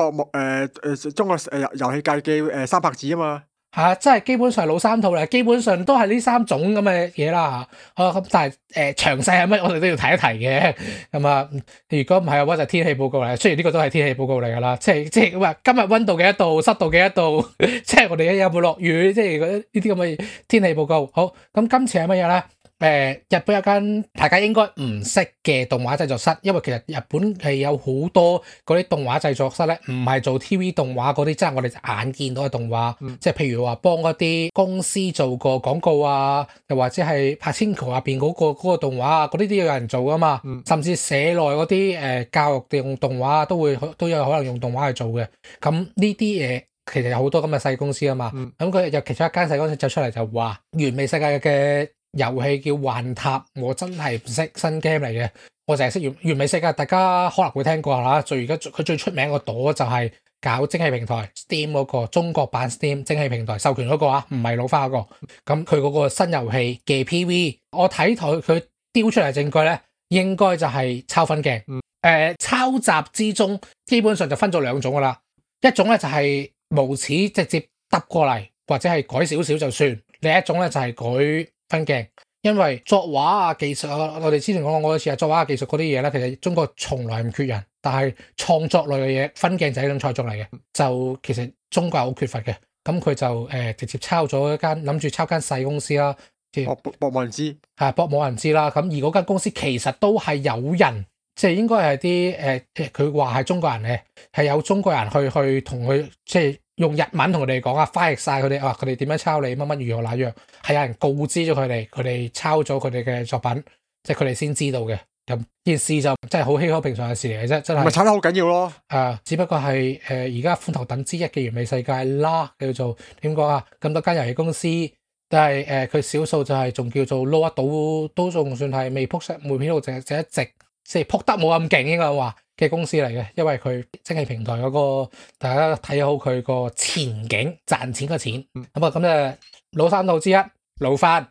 S1: 遊戲界嘅三拍子啊嘛。
S2: 係啊，真係基本上老三套嚟，基本上都係呢三種咁嘅嘢啦嚇。咁但係詳細係乜，我哋都要提一提嘅。咁啊，如果唔係嘅話，就天氣報告嚟。雖然呢個都係天氣報告嚟㗎啦，即係話今日溫度幾多度，濕度幾多度，即係我哋有冇落雨，即係呢啲咁嘅天氣報告。好，咁今次係乜嘢咧？日本有間大家應該唔識嘅動畫製作室，因為其實日本係有好多嗰啲動畫製作室咧，唔係做 TV 動畫嗰啲，即係我哋眼見到嘅動畫，即係譬如話幫嗰啲公司做個廣告啊，又或者係拍千球入邊嗰個動畫啊，嗰啲都有人做噶嘛，甚至社內嗰啲教育用動畫都有可能用動畫去做嘅，咁呢啲嘢其實有好多咁嘅細公司啊嘛，咁佢有其中一間細公司走出嚟就話完美世界嘅遊戲叫幻塔，我真係唔識新 game 嚟嘅，我淨係識完美世界，大家可能會聽過啦。而家佢最出名個朵就係搞蒸汽平台 Steam 嗰個中國版 Steam 蒸汽平台授權嗰個啊，唔係老花嗰個。咁佢嗰個新遊戲嘅 PV，我睇佢丟出嚟證據咧，應該就係抄分鏡。抄襲之中基本上就分咗兩種噶啦，一種咧就係無恥直接揼過嚟，或者係改少少就算；另一種咧就係改分鏡，因為作畫啊技術，我哋之前講過一次啊，作畫啊技術嗰啲嘢咧，其實中國從來唔缺人，但係創作類嘅嘢，分鏡就係一種創作嚟嘅，就其實中國係好缺乏嘅。咁佢就直接抄咗一間，諗住抄間細公司啦，
S1: 博冇人知，
S2: 係博冇人知啦。咁而嗰間公司其實都係有人，即係應該係啲佢話係中國人嘅，係有中國人去同佢即係。用日文同佢哋講啊，翻譯晒佢哋，佢哋點樣抄你乜乜如何那樣，係有人告知咗佢哋抄咗佢哋嘅作品，即係佢哋先知道嘅。咁件事就真係好稀疏平常嘅事嚟嘅啫，真係。
S1: 咪炒得好緊要咯。
S2: 只不過係而家風頭等之一嘅完美世界啦，叫做點講啊？咁多間遊戲公司，但係佢少數就係仲叫做撈得到，都仲算係未撲上每片度，就一直即係撲得冇咁勁應該話嘅公司嚟嘅，因為佢蒸汽平台嗰個大家睇好佢個前景賺錢嘅錢，咁啊咁老三套之一老番，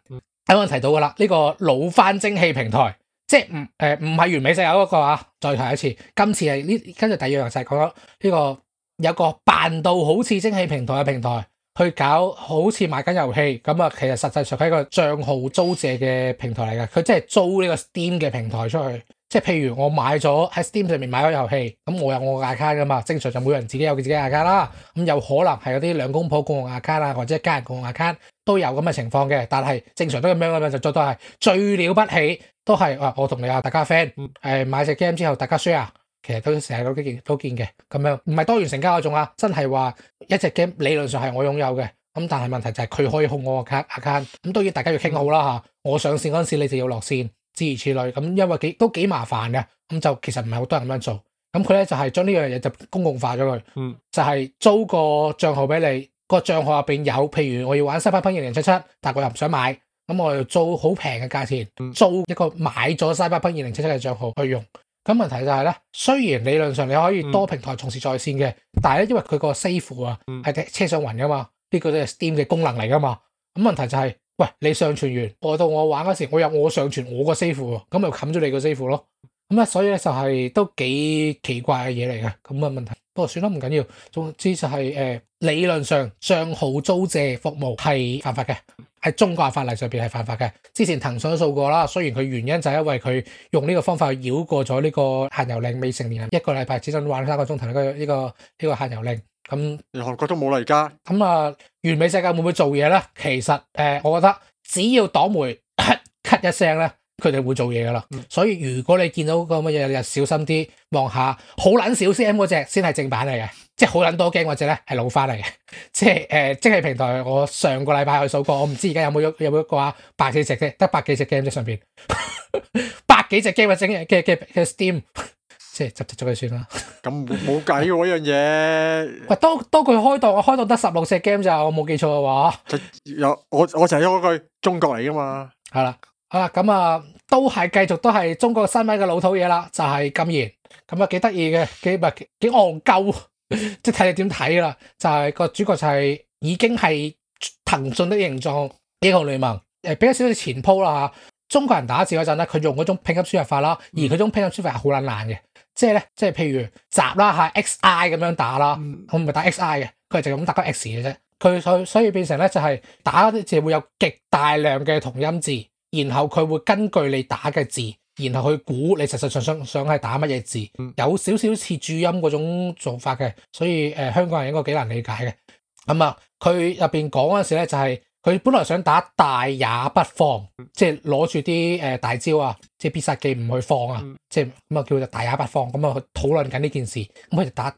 S2: 啱啱提到噶啦，呢個老翻蒸汽平台，即係唔係完美世界嗰個啊，再提一次，今次係呢，跟住第二樣就係講咗呢個有個扮到好似蒸汽平台嘅平台，去搞好似賣緊遊戲咁啊，其實實際上係一個帳號租借嘅平台嚟嘅，佢即係租呢個 Steam 嘅平台出去。即係譬如我買咗喺 Steam 上面買咗遊戲，咁我有我嘅 account 噶嘛，正常就每人自己有佢自己嘅 account 啦。咁有可能係嗰啲兩公婆共用 account 啊，或者一家人共用 account 都有咁嘅情況嘅。但係正常都咁樣咁樣，就最多係最了不起都係我同你大家 friend 買隻 game 之後大家 share， 其實都成日都見嘅咁樣，唔係多元成交嗰種啊，真係話一隻 game 理論上係我擁有嘅，咁但係問題就係佢可以控我個 account， 咁當然大家要傾好啦嚇。我上線嗰陣時你就要落線。諸如此類咁，因為都幾麻煩嘅，咁就其實唔係好多人咁樣做。咁佢咧就係將呢樣嘢就公共化咗佢，就係租個帳號俾你，個帳號入邊有，譬如我要玩《Cyberpunk 2077》，但係我又唔想買，咁我又租好平嘅價錢，租一個買咗《Cyberpunk 2077》嘅帳號去用。咁問題就係咧，雖然理論上你可以多平台同時在線嘅，但係咧因為佢個 save 啊係車上雲噶嘛，呢個都係 Steam 嘅功能嚟噶嘛。咁問題就係，喂，你上傳完，到我玩嗰時，我有我上傳我個 save 喎，咁咪冚咗你個 save 咯。咁所以咧就係都幾奇怪嘅嘢嚟嘅，咁嘅問題。不過算啦，唔緊要。總之就係理論上帳號租借服務係犯法嘅，喺中國法例上邊係犯法嘅。之前騰訊都訴過啦，雖然佢原因就係因為佢用呢個方法繞過咗呢個限遊令，未成年人1個禮拜只准玩3個鐘頭呢個限遊令。咁
S1: 韓國都冇啦而家。
S2: 咁完美世界會唔會做嘢咧？其實我覺得只要黨媒咳一聲咧，佢哋會做嘢噶啦。所以如果你見到個乜嘢，你就小心啲望下，好撚少 CM 嗰隻先係正版嚟嘅，即係好撚多 game 嗰隻咧係老翻嚟嘅。即係蒸汽平台，我上個禮拜去數過，我唔知而家有冇一個啊百幾隻啫，得百幾隻 game 啫上邊，百幾隻 game 嘅 Steam。即係執咗佢算啦。
S1: 咁冇計喎呢樣嘢。
S2: 喂，多佢開檔，我開檔得16隻 game 咋，我冇記錯嘅話。
S1: 我就係嗰句中國嚟噶嘛。
S2: 係啦，咁都係繼續都係中國新聞嘅老土嘢啦，就係禁言。咁幾得意嘅，幾戇鳩，即係睇你點睇啦。就係個主角就係已經係騰訊的形狀英雄聯盟。俾咗少少前鋪啦嚇。中國人打字嗰陣咧，佢用嗰種拼音輸入法啦，而佢種拼音輸入法係好撚難嘅。即係咧，即係譬如集啦嚇 XI 咁樣打啦，我唔係打 XI 嘅，佢係就咁打個 X 嘅啫。佢所以變成咧就係打啲字會有極大量嘅同音字，然後佢會根據你打嘅字，然後去估你實際上想係打乜嘢字，有少少似注音嗰種做法嘅，所以香港人應該幾難理解嘅。咁佢入邊講嗰陣時咧就係、是。佢本來想打大也不放，即係攞住啲大招啊，即係必殺技唔去放啊，即係咁叫做大也不放，咁去討論緊呢件事。咁佢就打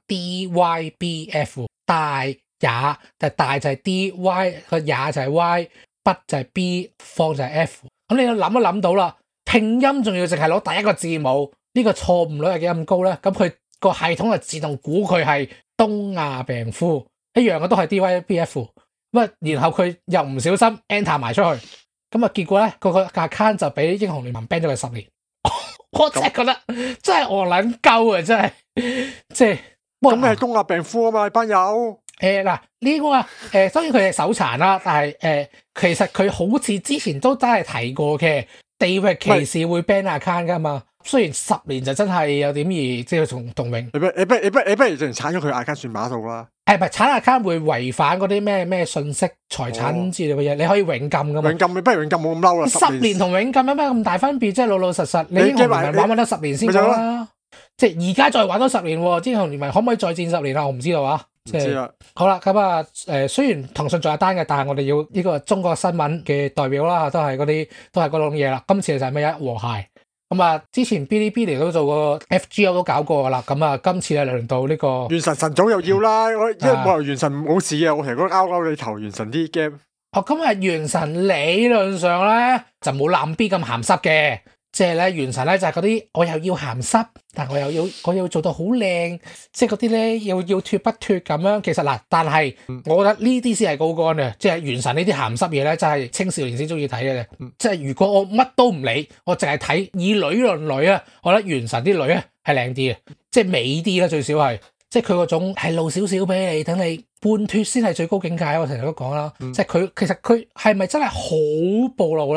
S2: DYBF 大也，但係大就係 D，Y 個也就係 Y， 不就係 B， 放就係 F。咁你諗一諗到啦，拼音仲要淨係攞第一個字母，呢個錯誤率係幾咁高咧？咁佢個系統就自動估佢係東亞病夫，一樣嘅都係 DYBF。然後佢又唔小心 enter 埋出去，結果咧個 account 就俾英雄聯盟 ban 咗佢10年。我真係覺得真係戇撚鳩啊！真係即係
S1: 咁你係東亞病夫啊嘛，班友。
S2: 嗱呢個當然佢係手殘啦，但係其實佢好似之前都真係提過嘅地域歧視會 ban account 噶嘛。雖然10年就真係有點即係同榮。
S1: 你不如直情鏟咗佢 account 算碼度啦。
S2: 唔係鏟 account 會違反嗰啲咩信息財產之類嘅嘢，你可以永禁噶嘛。
S1: 永禁，你不如永禁冇咁嬲啦。
S2: 10年同永禁有咩咁大分別？即係老老實實，你英雄聯盟玩得10年先講啦。即係而家再玩多10年，英雄聯盟可唔可以再戰10年啊？我唔知道啊。
S1: 唔知啦。
S2: 好啦，咁雖然騰訊仲有單嘅，但係我哋要呢個中國新聞嘅代表啦，都係嗰種嘢啦。今次就係咩和諧。之前嗶哩嗶哩都做過 FGO 都搞過噶啦，今次輪到呢個
S1: 原神晨早又要啦，因為冇原神冇事啊，我成日覺得拗你頭原神啲 game。
S2: 今日原神理論上咧就冇爛 B 咁鹹濕嘅，即係咧原神咧就係嗰啲我又要鹹濕，但我又要做到好靚，即係嗰啲咧要脫不脫咁樣。其實嗱，但係我覺得呢啲先係高幹嘅，即係原神呢啲鹹濕嘢咧，真係青少年先中意睇嘅。即係如果我乜都唔理，我淨係睇以女論女啊，我覺得原神啲女咧係靚啲嘅，即係美啲啦，最少係，即係佢嗰種係露少少俾你，等你半脫先係最高境界。我成日都講啦，即係佢其實佢係咪真係好暴露咧？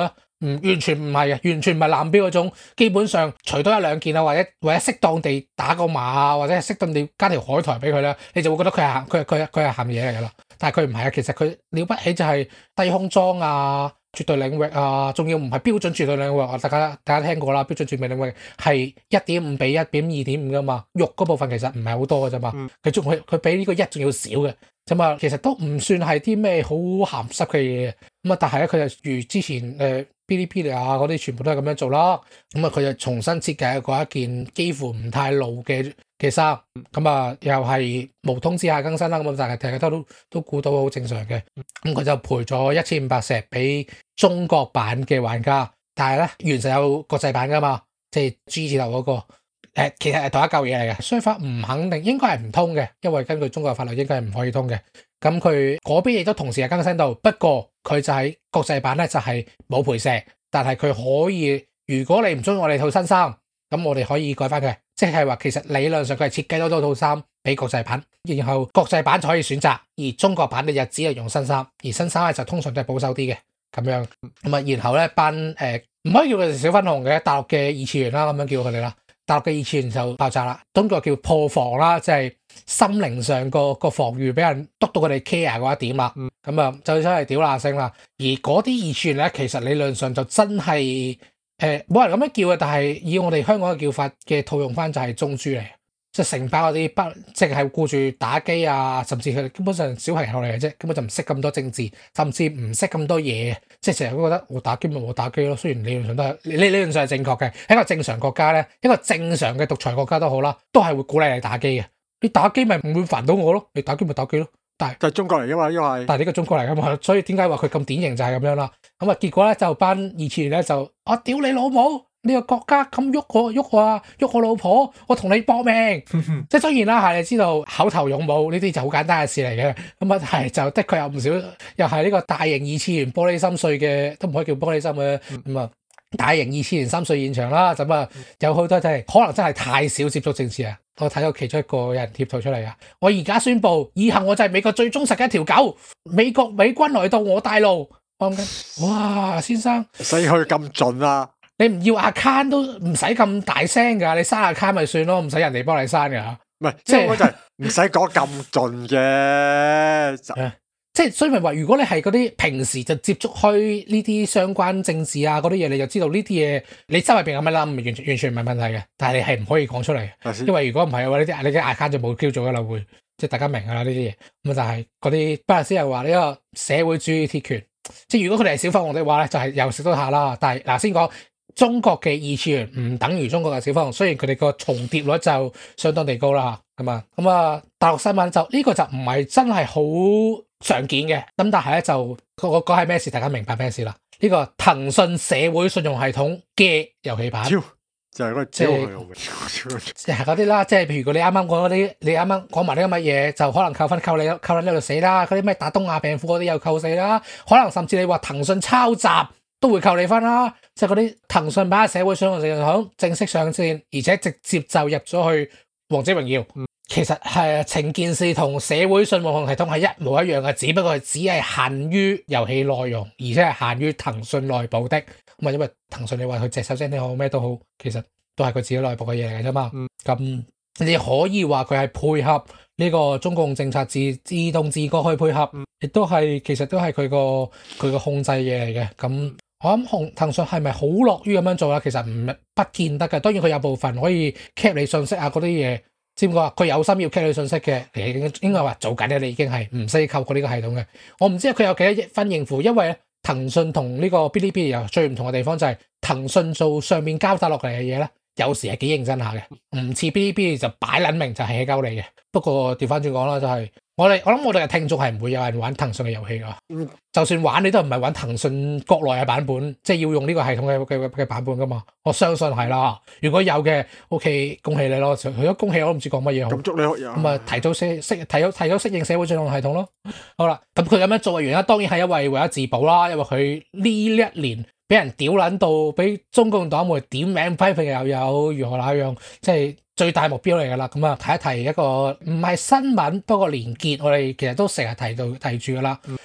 S2: 完全唔係嘅，完全唔係藍標嗰種。基本上除多一兩件啊，或者適當地打個碼啊，或者係適當地加條海苔俾佢咧，你就會覺得佢係鹹嘢嚟㗎啦。但係佢唔係啊，其實佢了不起就係低空裝啊、絕對領域啊，仲要唔係標準絕對領域啊。大家聽過啦，標準絕對領域係1.5比1.2.5㗎嘛，肉嗰部分其實唔係好多㗎啫嘛。佢比呢個1仲要少嘅。咁啊，其實都唔算係啲咩好鹹濕嘅嘢咁啊，但係咧佢就如之前嗶哩嗶哩啊嗰啲全部都係咁樣做啦。咁啊，佢就重新設計過一件幾乎唔太露嘅衫，咁啊又係無通知下更新啦。咁但係大家都估到好正常嘅。咁佢就賠咗1500石俾中國版嘅玩家，但係咧原實有國際版噶嘛，即係 G 字頭嗰個。其實係同一嚿嘢嚟嘅，衰法唔肯定，應該係唔通嘅，因為根據中國嘅法律應該係唔可以通嘅。咁佢嗰邊亦都同時係更新到，不過佢就喺國際版咧就係冇賠石，但係佢可以，如果你唔中意我哋套新衫，咁我哋可以改翻佢，即係話其實理論上佢係設計多套衫俾國際版，然後國際版就可以選擇，而中國版你就只係用新衫，而新衫咧就通常都係保守啲嘅咁樣。咁啊，然後咧班唔可以叫佢哋小粉紅嘅大陸嘅二次元啦，咁樣叫佢哋啦。大陸嘅二次元就爆炸啦，中國叫破防啦，即係心靈上個防禦俾人督到佢哋 care 嗰一點啦。咁啊，就真係屌乸聲啦。而嗰啲二次元咧，其實理論上就真係冇人咁樣叫嘅，但係以我哋香港嘅叫法嘅套用翻就係中豬嚟，即係成班嗰啲不淨係顧住打機啊，甚至佢哋基本上小朋友嚟嘅啫，根本就唔識咁多政治，甚至唔識咁多嘢，即係成日都覺得我打機咪我打機咯。雖然理論上都係理論上係正確嘅，喺一個正常國家咧，一個正常嘅獨裁國家都好啦，都係會鼓勵你打機嘅。你打機咪唔會煩到我咯，你打機咪打機咯。但係
S1: 就係中國嚟噶嘛，因為
S2: 但係呢個中國嚟噶嘛，所以點解話佢咁典型就係咁樣啦。咁啊，結果咧就班二次元咧就我屌你老母！呢個國家咁喐我老婆，我同你搏命。即係雖然啦，係你知道口頭勇武呢啲就好簡單嘅事嚟嘅。咁啊，係就的確有唔少，又係呢個大型二次元玻璃心碎嘅，都唔可以叫玻璃心嘅。咁啊，大型二次元心碎現場啦。咁啊，有好多真係可能真係太少接觸政治啊。我睇到其中一個有人貼圖出嚟啊，我而家宣布，以後我就係美國最忠實嘅一條狗。美軍來到我大陸，我諗緊，哇，先生，
S1: 使去咁盡啊！
S2: 你唔要 account 都唔使咁大聲㗎，你刪 account 咪算咯，唔使人哋幫你刪㗎。
S1: 唔係，即係我就係唔使講咁盡嘅。
S2: 即係所以咪話，如果你係嗰啲平時就接觸開呢啲相關政治啊嗰啲嘢，你就知道呢啲嘢你心入邊有乜諗，完全唔係問題嘅。但係你係唔可以講出嚟，因為如果唔係嘅話，你啲 account 就冇 Q 做㗎啦，會即係大家明㗎啦呢啲嘢。咁啊，但係嗰啲巴勒斯又話呢個社會主義鐵拳，即係如果佢哋係小粉紅的話咧，就係又食多下啦。但係嗱，先講。中國嘅二次元唔等於中國嘅小粉紅，雖然佢哋個重疊率就相當地高啦，咁啊，大陸新聞就呢個就唔係真係好常見嘅，咁但係咧就我講係咩事，大家明白咩事啦？呢個騰訊社會信用系統嘅遊戲版，
S1: 就係嗰個即
S2: 係嗰啲啦，即係譬如你啱啱講嗰啲，你啱啱講埋啲咁嘅嘢，就可能扣分扣你呢度死啦，嗰啲咩打東亞病夫嗰啲又扣死啦，可能甚至你話騰訊抄襲。都會扣你分啦，即係嗰啲騰訊版嘅社會信用系統正式上線，而且直接就入咗去王者榮耀。其實係成件事同社會信用系統係一模一樣嘅，只不過係只係限於遊戲內容，而且係限於騰訊內部的。咁啊，因為騰訊你話佢隻手聲你好咩都好，其實都係佢自己內部嘅嘢嚟嘅啫嘛。咁你可以話佢係配合呢個中共政策自動自覺去配合，亦都係其實都係佢個控制嘢嚟嘅。咁我諗騰訊係咪好樂於咁樣做啦？其實不見得嘅。當然佢有部分可以 cap 你信息啊嗰啲嘢，知唔知啊？佢有心要 cap 你信息嘅，應該話做緊嘅，你已經係唔使透過呢個系統嘅。我唔知佢有幾多分應付，因為咧騰訊同呢個嗶哩嗶哩又最唔同嘅地方就係騰訊做上面交打落嚟嘅嘢咧，有時係幾認真下嘅，唔似嗶哩嗶哩就擺撚明就係起鳩你嘅。不過調翻轉講啦，就係我諗我哋嘅聽眾係唔會有人玩騰訊嘅遊戲噶，就算玩你都唔係玩騰訊國內嘅版本，即係要用呢個系統嘅版本噶嘛。我相信係啦。如果有嘅，OK， 恭喜你咯。除咗恭喜我都唔知講乜嘢好。
S1: 咁祝你學友。
S2: 咁啊，提早適應社會信用系統咯。好啦，咁佢咁樣做嘅原因，當然係因為為咗自保啦，因為佢呢一年俾人屌撚到，俾中共黨媒點名批評又有如何那樣，即係最大目標嚟噶啦。咁啊，提一提一個唔係新聞，不過連結我哋其實都成日提住噶啦，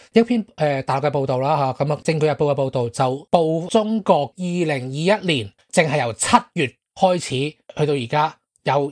S2: 一篇大陸嘅報道啦嚇，咁啊《證據日報》嘅報道就報中國2021年淨係由7月開始去到而家有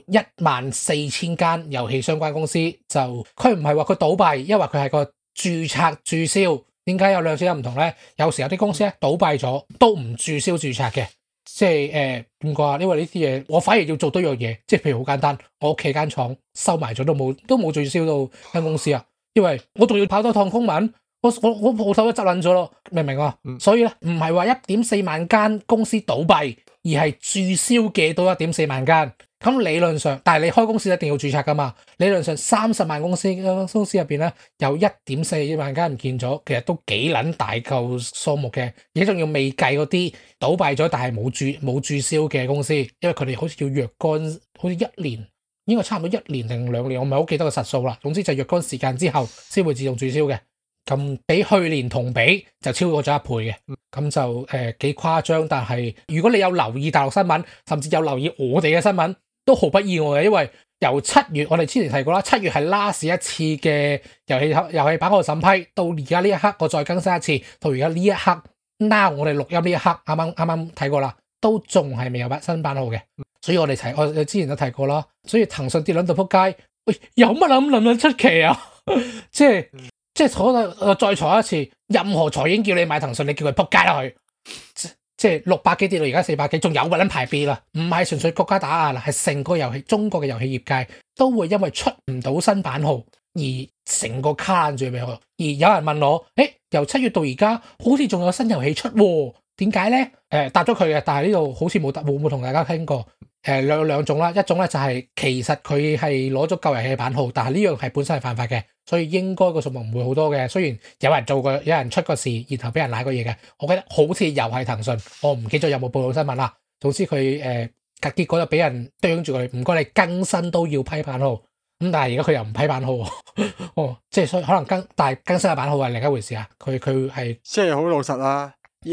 S2: 14000間遊戲相關公司，就佢唔係話佢倒閉，因為佢係個註冊註銷。點解有兩者有唔同咧？有時有啲公司咧倒閉咗都唔註銷註冊嘅，即係點講啊？因為呢啲嘢我反而要做多樣嘢，即係譬如好簡單，我屋企間廠收埋咗都冇註銷到間公司啊，因為我仲要跑多趟公文，我鋪頭都執撚咗咯，明唔明啊？所以咧唔係話1.4萬間公司倒閉，而係註銷嘅到1.4萬間。咁理論上，但係你開公司一定要註冊噶嘛？理論上30萬公司入邊咧，有1.4萬間唔見咗，其實都幾撚大嚿數目嘅，而且仲要未計嗰啲倒閉咗但係冇註銷嘅公司，因為佢哋好似要若干，好似1年，應該差唔多1年定2年，我唔係好記得個實數啦。總之就若干時間之後先會自動註銷嘅。咁比去年同比就超過咗1倍嘅，咁就幾誇張。但係如果你有留意大陸新聞，甚至有留意我哋嘅新聞，都毫不意外嘅，因為由7月我哋之前提過啦，7月係 last 一次嘅遊戲版號審批，到而家呢一刻我再更新一次，到而家呢一刻 now 我哋錄音呢一刻啱啱睇過啦，都仲係未有新版號嘅。所以我之前都提過啦，所以騰訊跌撚到撲街，喂有乜諗出奇啊？即係再坐一次，任何財經叫你買騰訊，你叫佢撲街啦佢。即係600幾跌到而家400幾，仲有個人排 B 啦，唔係純粹國家打壓啦，係成個中國嘅遊戲業界都會因為出唔到新版號而成個卡住俾佢。而有人問我，由7月到而家好似仲有新遊戲出喎，點解咧？答咗佢嘅，但係呢度好似冇同大家傾過。兩種啦，一種咧就係其實佢係攞咗舊遊戲版號，但係呢樣係本身係犯法嘅，所以應該個數目唔會好多嘅。雖然有人做過，有人出過事，然後俾人賴過嘢嘅，我記得好似又係騰訊，我唔記得有冇報道新聞啦。總之佢結果就俾人啄住佢，唔該你更新都要批版號。咁但係而家佢又唔批版號，即係所以可能但係更新嘅版號係另一回事啊。佢係
S1: 即係好老實啦。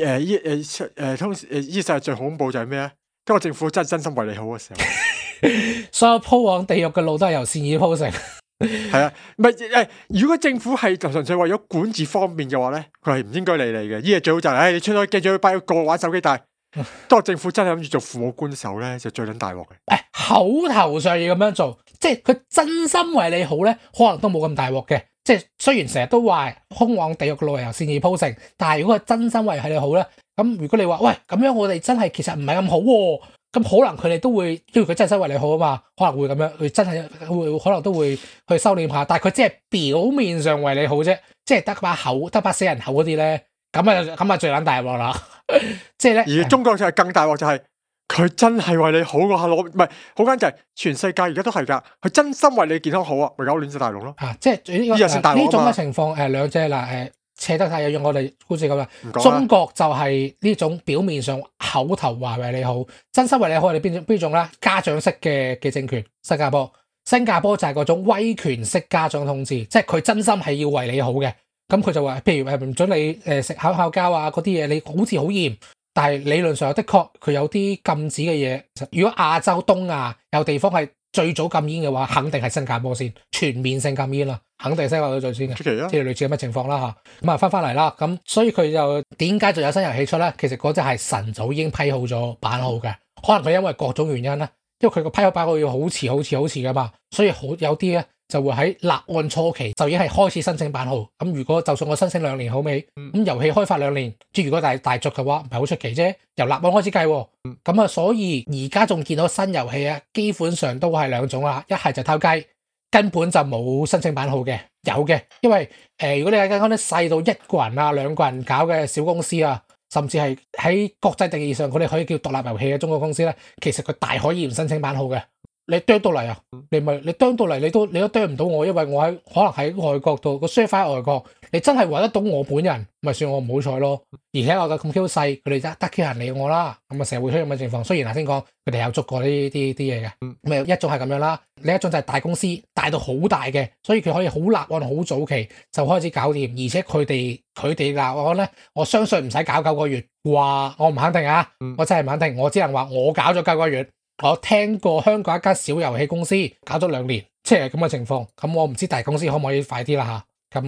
S1: 依世最恐怖就係咩啊？當個政府真心為你好嘅時候，
S2: 所有鋪往地獄嘅路都係由善意鋪成。
S1: 係啊，唔係如果政府係純粹為咗管治方面嘅話咧，佢係唔應該理你嘅。依嘢最好就係，你出咗機仲要擺個玩手機，但係當政府真係諗住做父母官嘅時候咧，就最撚大鑊嘅。
S2: 口頭上要咁樣做，即係佢真心為你好咧，可能都冇咁大鑊嘅。即係雖然成日都話通往地獄嘅路係由善意鋪成，但係如果佢真心為係你好咧，咁如果你話喂咁樣我哋真係其實唔係咁好喎，咁可能佢哋都會，因為佢真心為你好啊嘛，可能會咁樣，佢真係會可能都會去收斂下，但係佢只係表面上為你好啫，即係得把死人口嗰啲咧，咁啊最撚大鑊啦，即係咧。
S1: 而中國就係更大鑊就係。佢真係為你好嘅下攞，唔係好簡單就係全世界而家都係㗎，佢真心為你健康好啊，咪搞亂晒大龍咯。
S2: 即係呢種嘅情況，兩者嗱扯得太遠，我哋好似咁樣。中國就係呢種表面上口頭話為你好，真心為你好係邊種咧？家長式嘅政權，新加坡就係嗰種威權式家長統治，即係佢真心係要為你好嘅。咁佢就話，譬如唔准你食烤膠啊嗰啲嘢，你好似好嚴。但係理論上的確佢有啲禁止嘅嘢。如果亞洲東亞有地方係最早禁煙嘅話，肯定係新加坡先，全面性禁煙啦，肯定係新加坡最先嘅。即係類似咁嘅情況啦嚇。咁啊翻嚟啦，咁所以佢就點解仲有新遊戲出咧？其實嗰隻係晨早已經批好咗版號嘅，可能佢因為各種原因啦，因為佢個批好版號要好遲噶嘛，所以有啲咧就會喺立案初期就已經係開始申請版號。咁如果就算我申請2年好未？咁遊戲開發2年，即係如果大作嘅話，唔係好出奇啫。由立案開始計，咁所以而家仲見到新遊戲啊，基本上都係兩種啦。一係就偷雞，根本就冇申請版號嘅，有嘅。因為如果你係間啲細到1個人啊、2個人搞嘅小公司啊，甚至係喺國際定義上佢哋可以叫獨立遊戲嘅中國公司咧，其實佢大可以唔申請版號嘅。你啄到嚟啊！你啄到嚟，你都啄唔到我，因為我可能喺外國度個 server 喺外國，你真係揾得到我本人，咪算我唔好彩咯。而且我嘅咁 Q 細，佢哋得 Q 人理我啦，咁啊成日會出現咁嘅情況。雖然頭先講佢哋有捉過呢啲嘢嘅，咁一種係咁樣啦，另一種就係大公司大到好大嘅，所以佢可以好立案好早期就開始搞掂，而且佢哋立案咧，我相信唔使搞9個月啩，我唔肯定啊，我真係唔肯定，我只能話我搞咗9個月。我聽過香港一間小遊戲公司搞咗2年，即係咁嘅情況。咁我唔知大公司可唔可以快啲啦吓。咁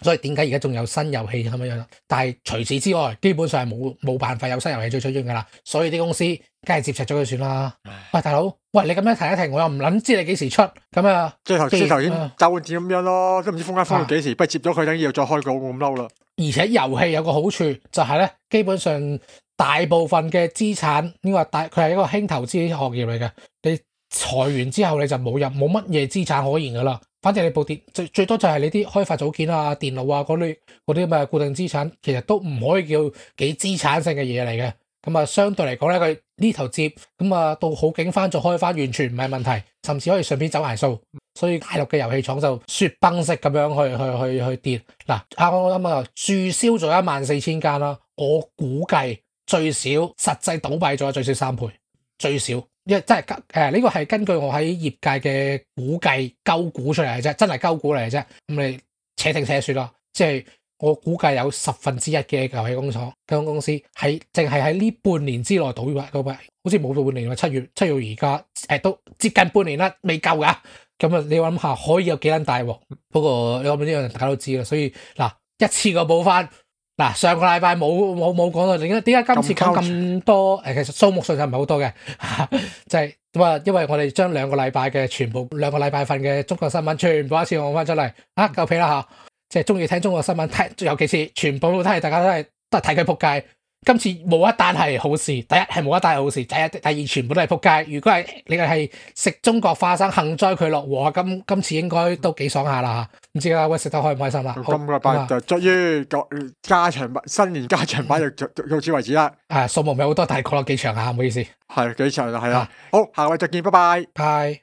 S2: 所以點解而家仲有新遊戲咁樣樣？但係除此之外，基本上係冇辦法有新遊戲再出現㗎啦。所以啲公司梗係接實咗佢算啦。喂，大佬，喂，你咁樣停一停，我又唔撚知你幾時出咁啊？
S1: 即係頭先就似咁樣咯，都唔知封翻封到幾時，不如接咗佢，等要再開稿，我咁嬲啦。而
S2: 且遊戲有個好處就係咧，基本上大部分嘅資產，應該話佢係一個輕投資行業嚟嘅。你裁完之後你就冇乜嘢資產可言㗎啦。反正你部電最多就係你啲開發組件啊、電腦啊嗰啲咁嘅固定資產，其實都唔可以叫幾資產性嘅嘢嚟嘅。咁啊，相對嚟講咧，佢呢頭接咁啊，到好景翻再開翻，完全唔係問題，甚至可以順便走埋數。所以大陸嘅遊戲廠就雪崩式咁樣去跌。嗱，啱啊，註銷咗14,000間啦，我估計最少實際倒閉咗最少3倍，最少。因為真係呢個係根據我喺業界嘅估計鳩估出嚟嘅啫，真係鳩估嚟嘅啫。咁你且聽且說啦，即係我估計有1/10嘅遊戲公司淨係喺呢半年之內倒閉，好似冇到半年喎，七月而家都接近半年啦，未夠噶。咁啊，你諗下可以有幾撚大鑊？不過你諗呢樣大家都知啦，所以嗱一次過補翻。嗱，上個禮拜冇講到，點解今次講咁多？其實數目上就唔係好多嘅，就係咁啊，因為我哋將兩個禮拜份嘅中國新聞全部一次講翻出嚟，夠皮啦嚇！即係中意聽中國新聞，尤其是全部都睇，大家都係睇佢撲街。今次冇一單係好事，第一係冇一單係好事，第二全部都係撲街。如果係你係食中國花生，幸災佢樂禍，今次應該都幾爽下啦嚇。唔知啊，喂，食得開唔開心啦？
S1: 今個禮拜就終於加長版，新年加長版就到此為止啦。
S2: 數目唔係好多，但係講咗幾長下，唔好意思。
S1: 係幾長就係啦。好，下個禮拜再見，拜拜。
S2: 拜。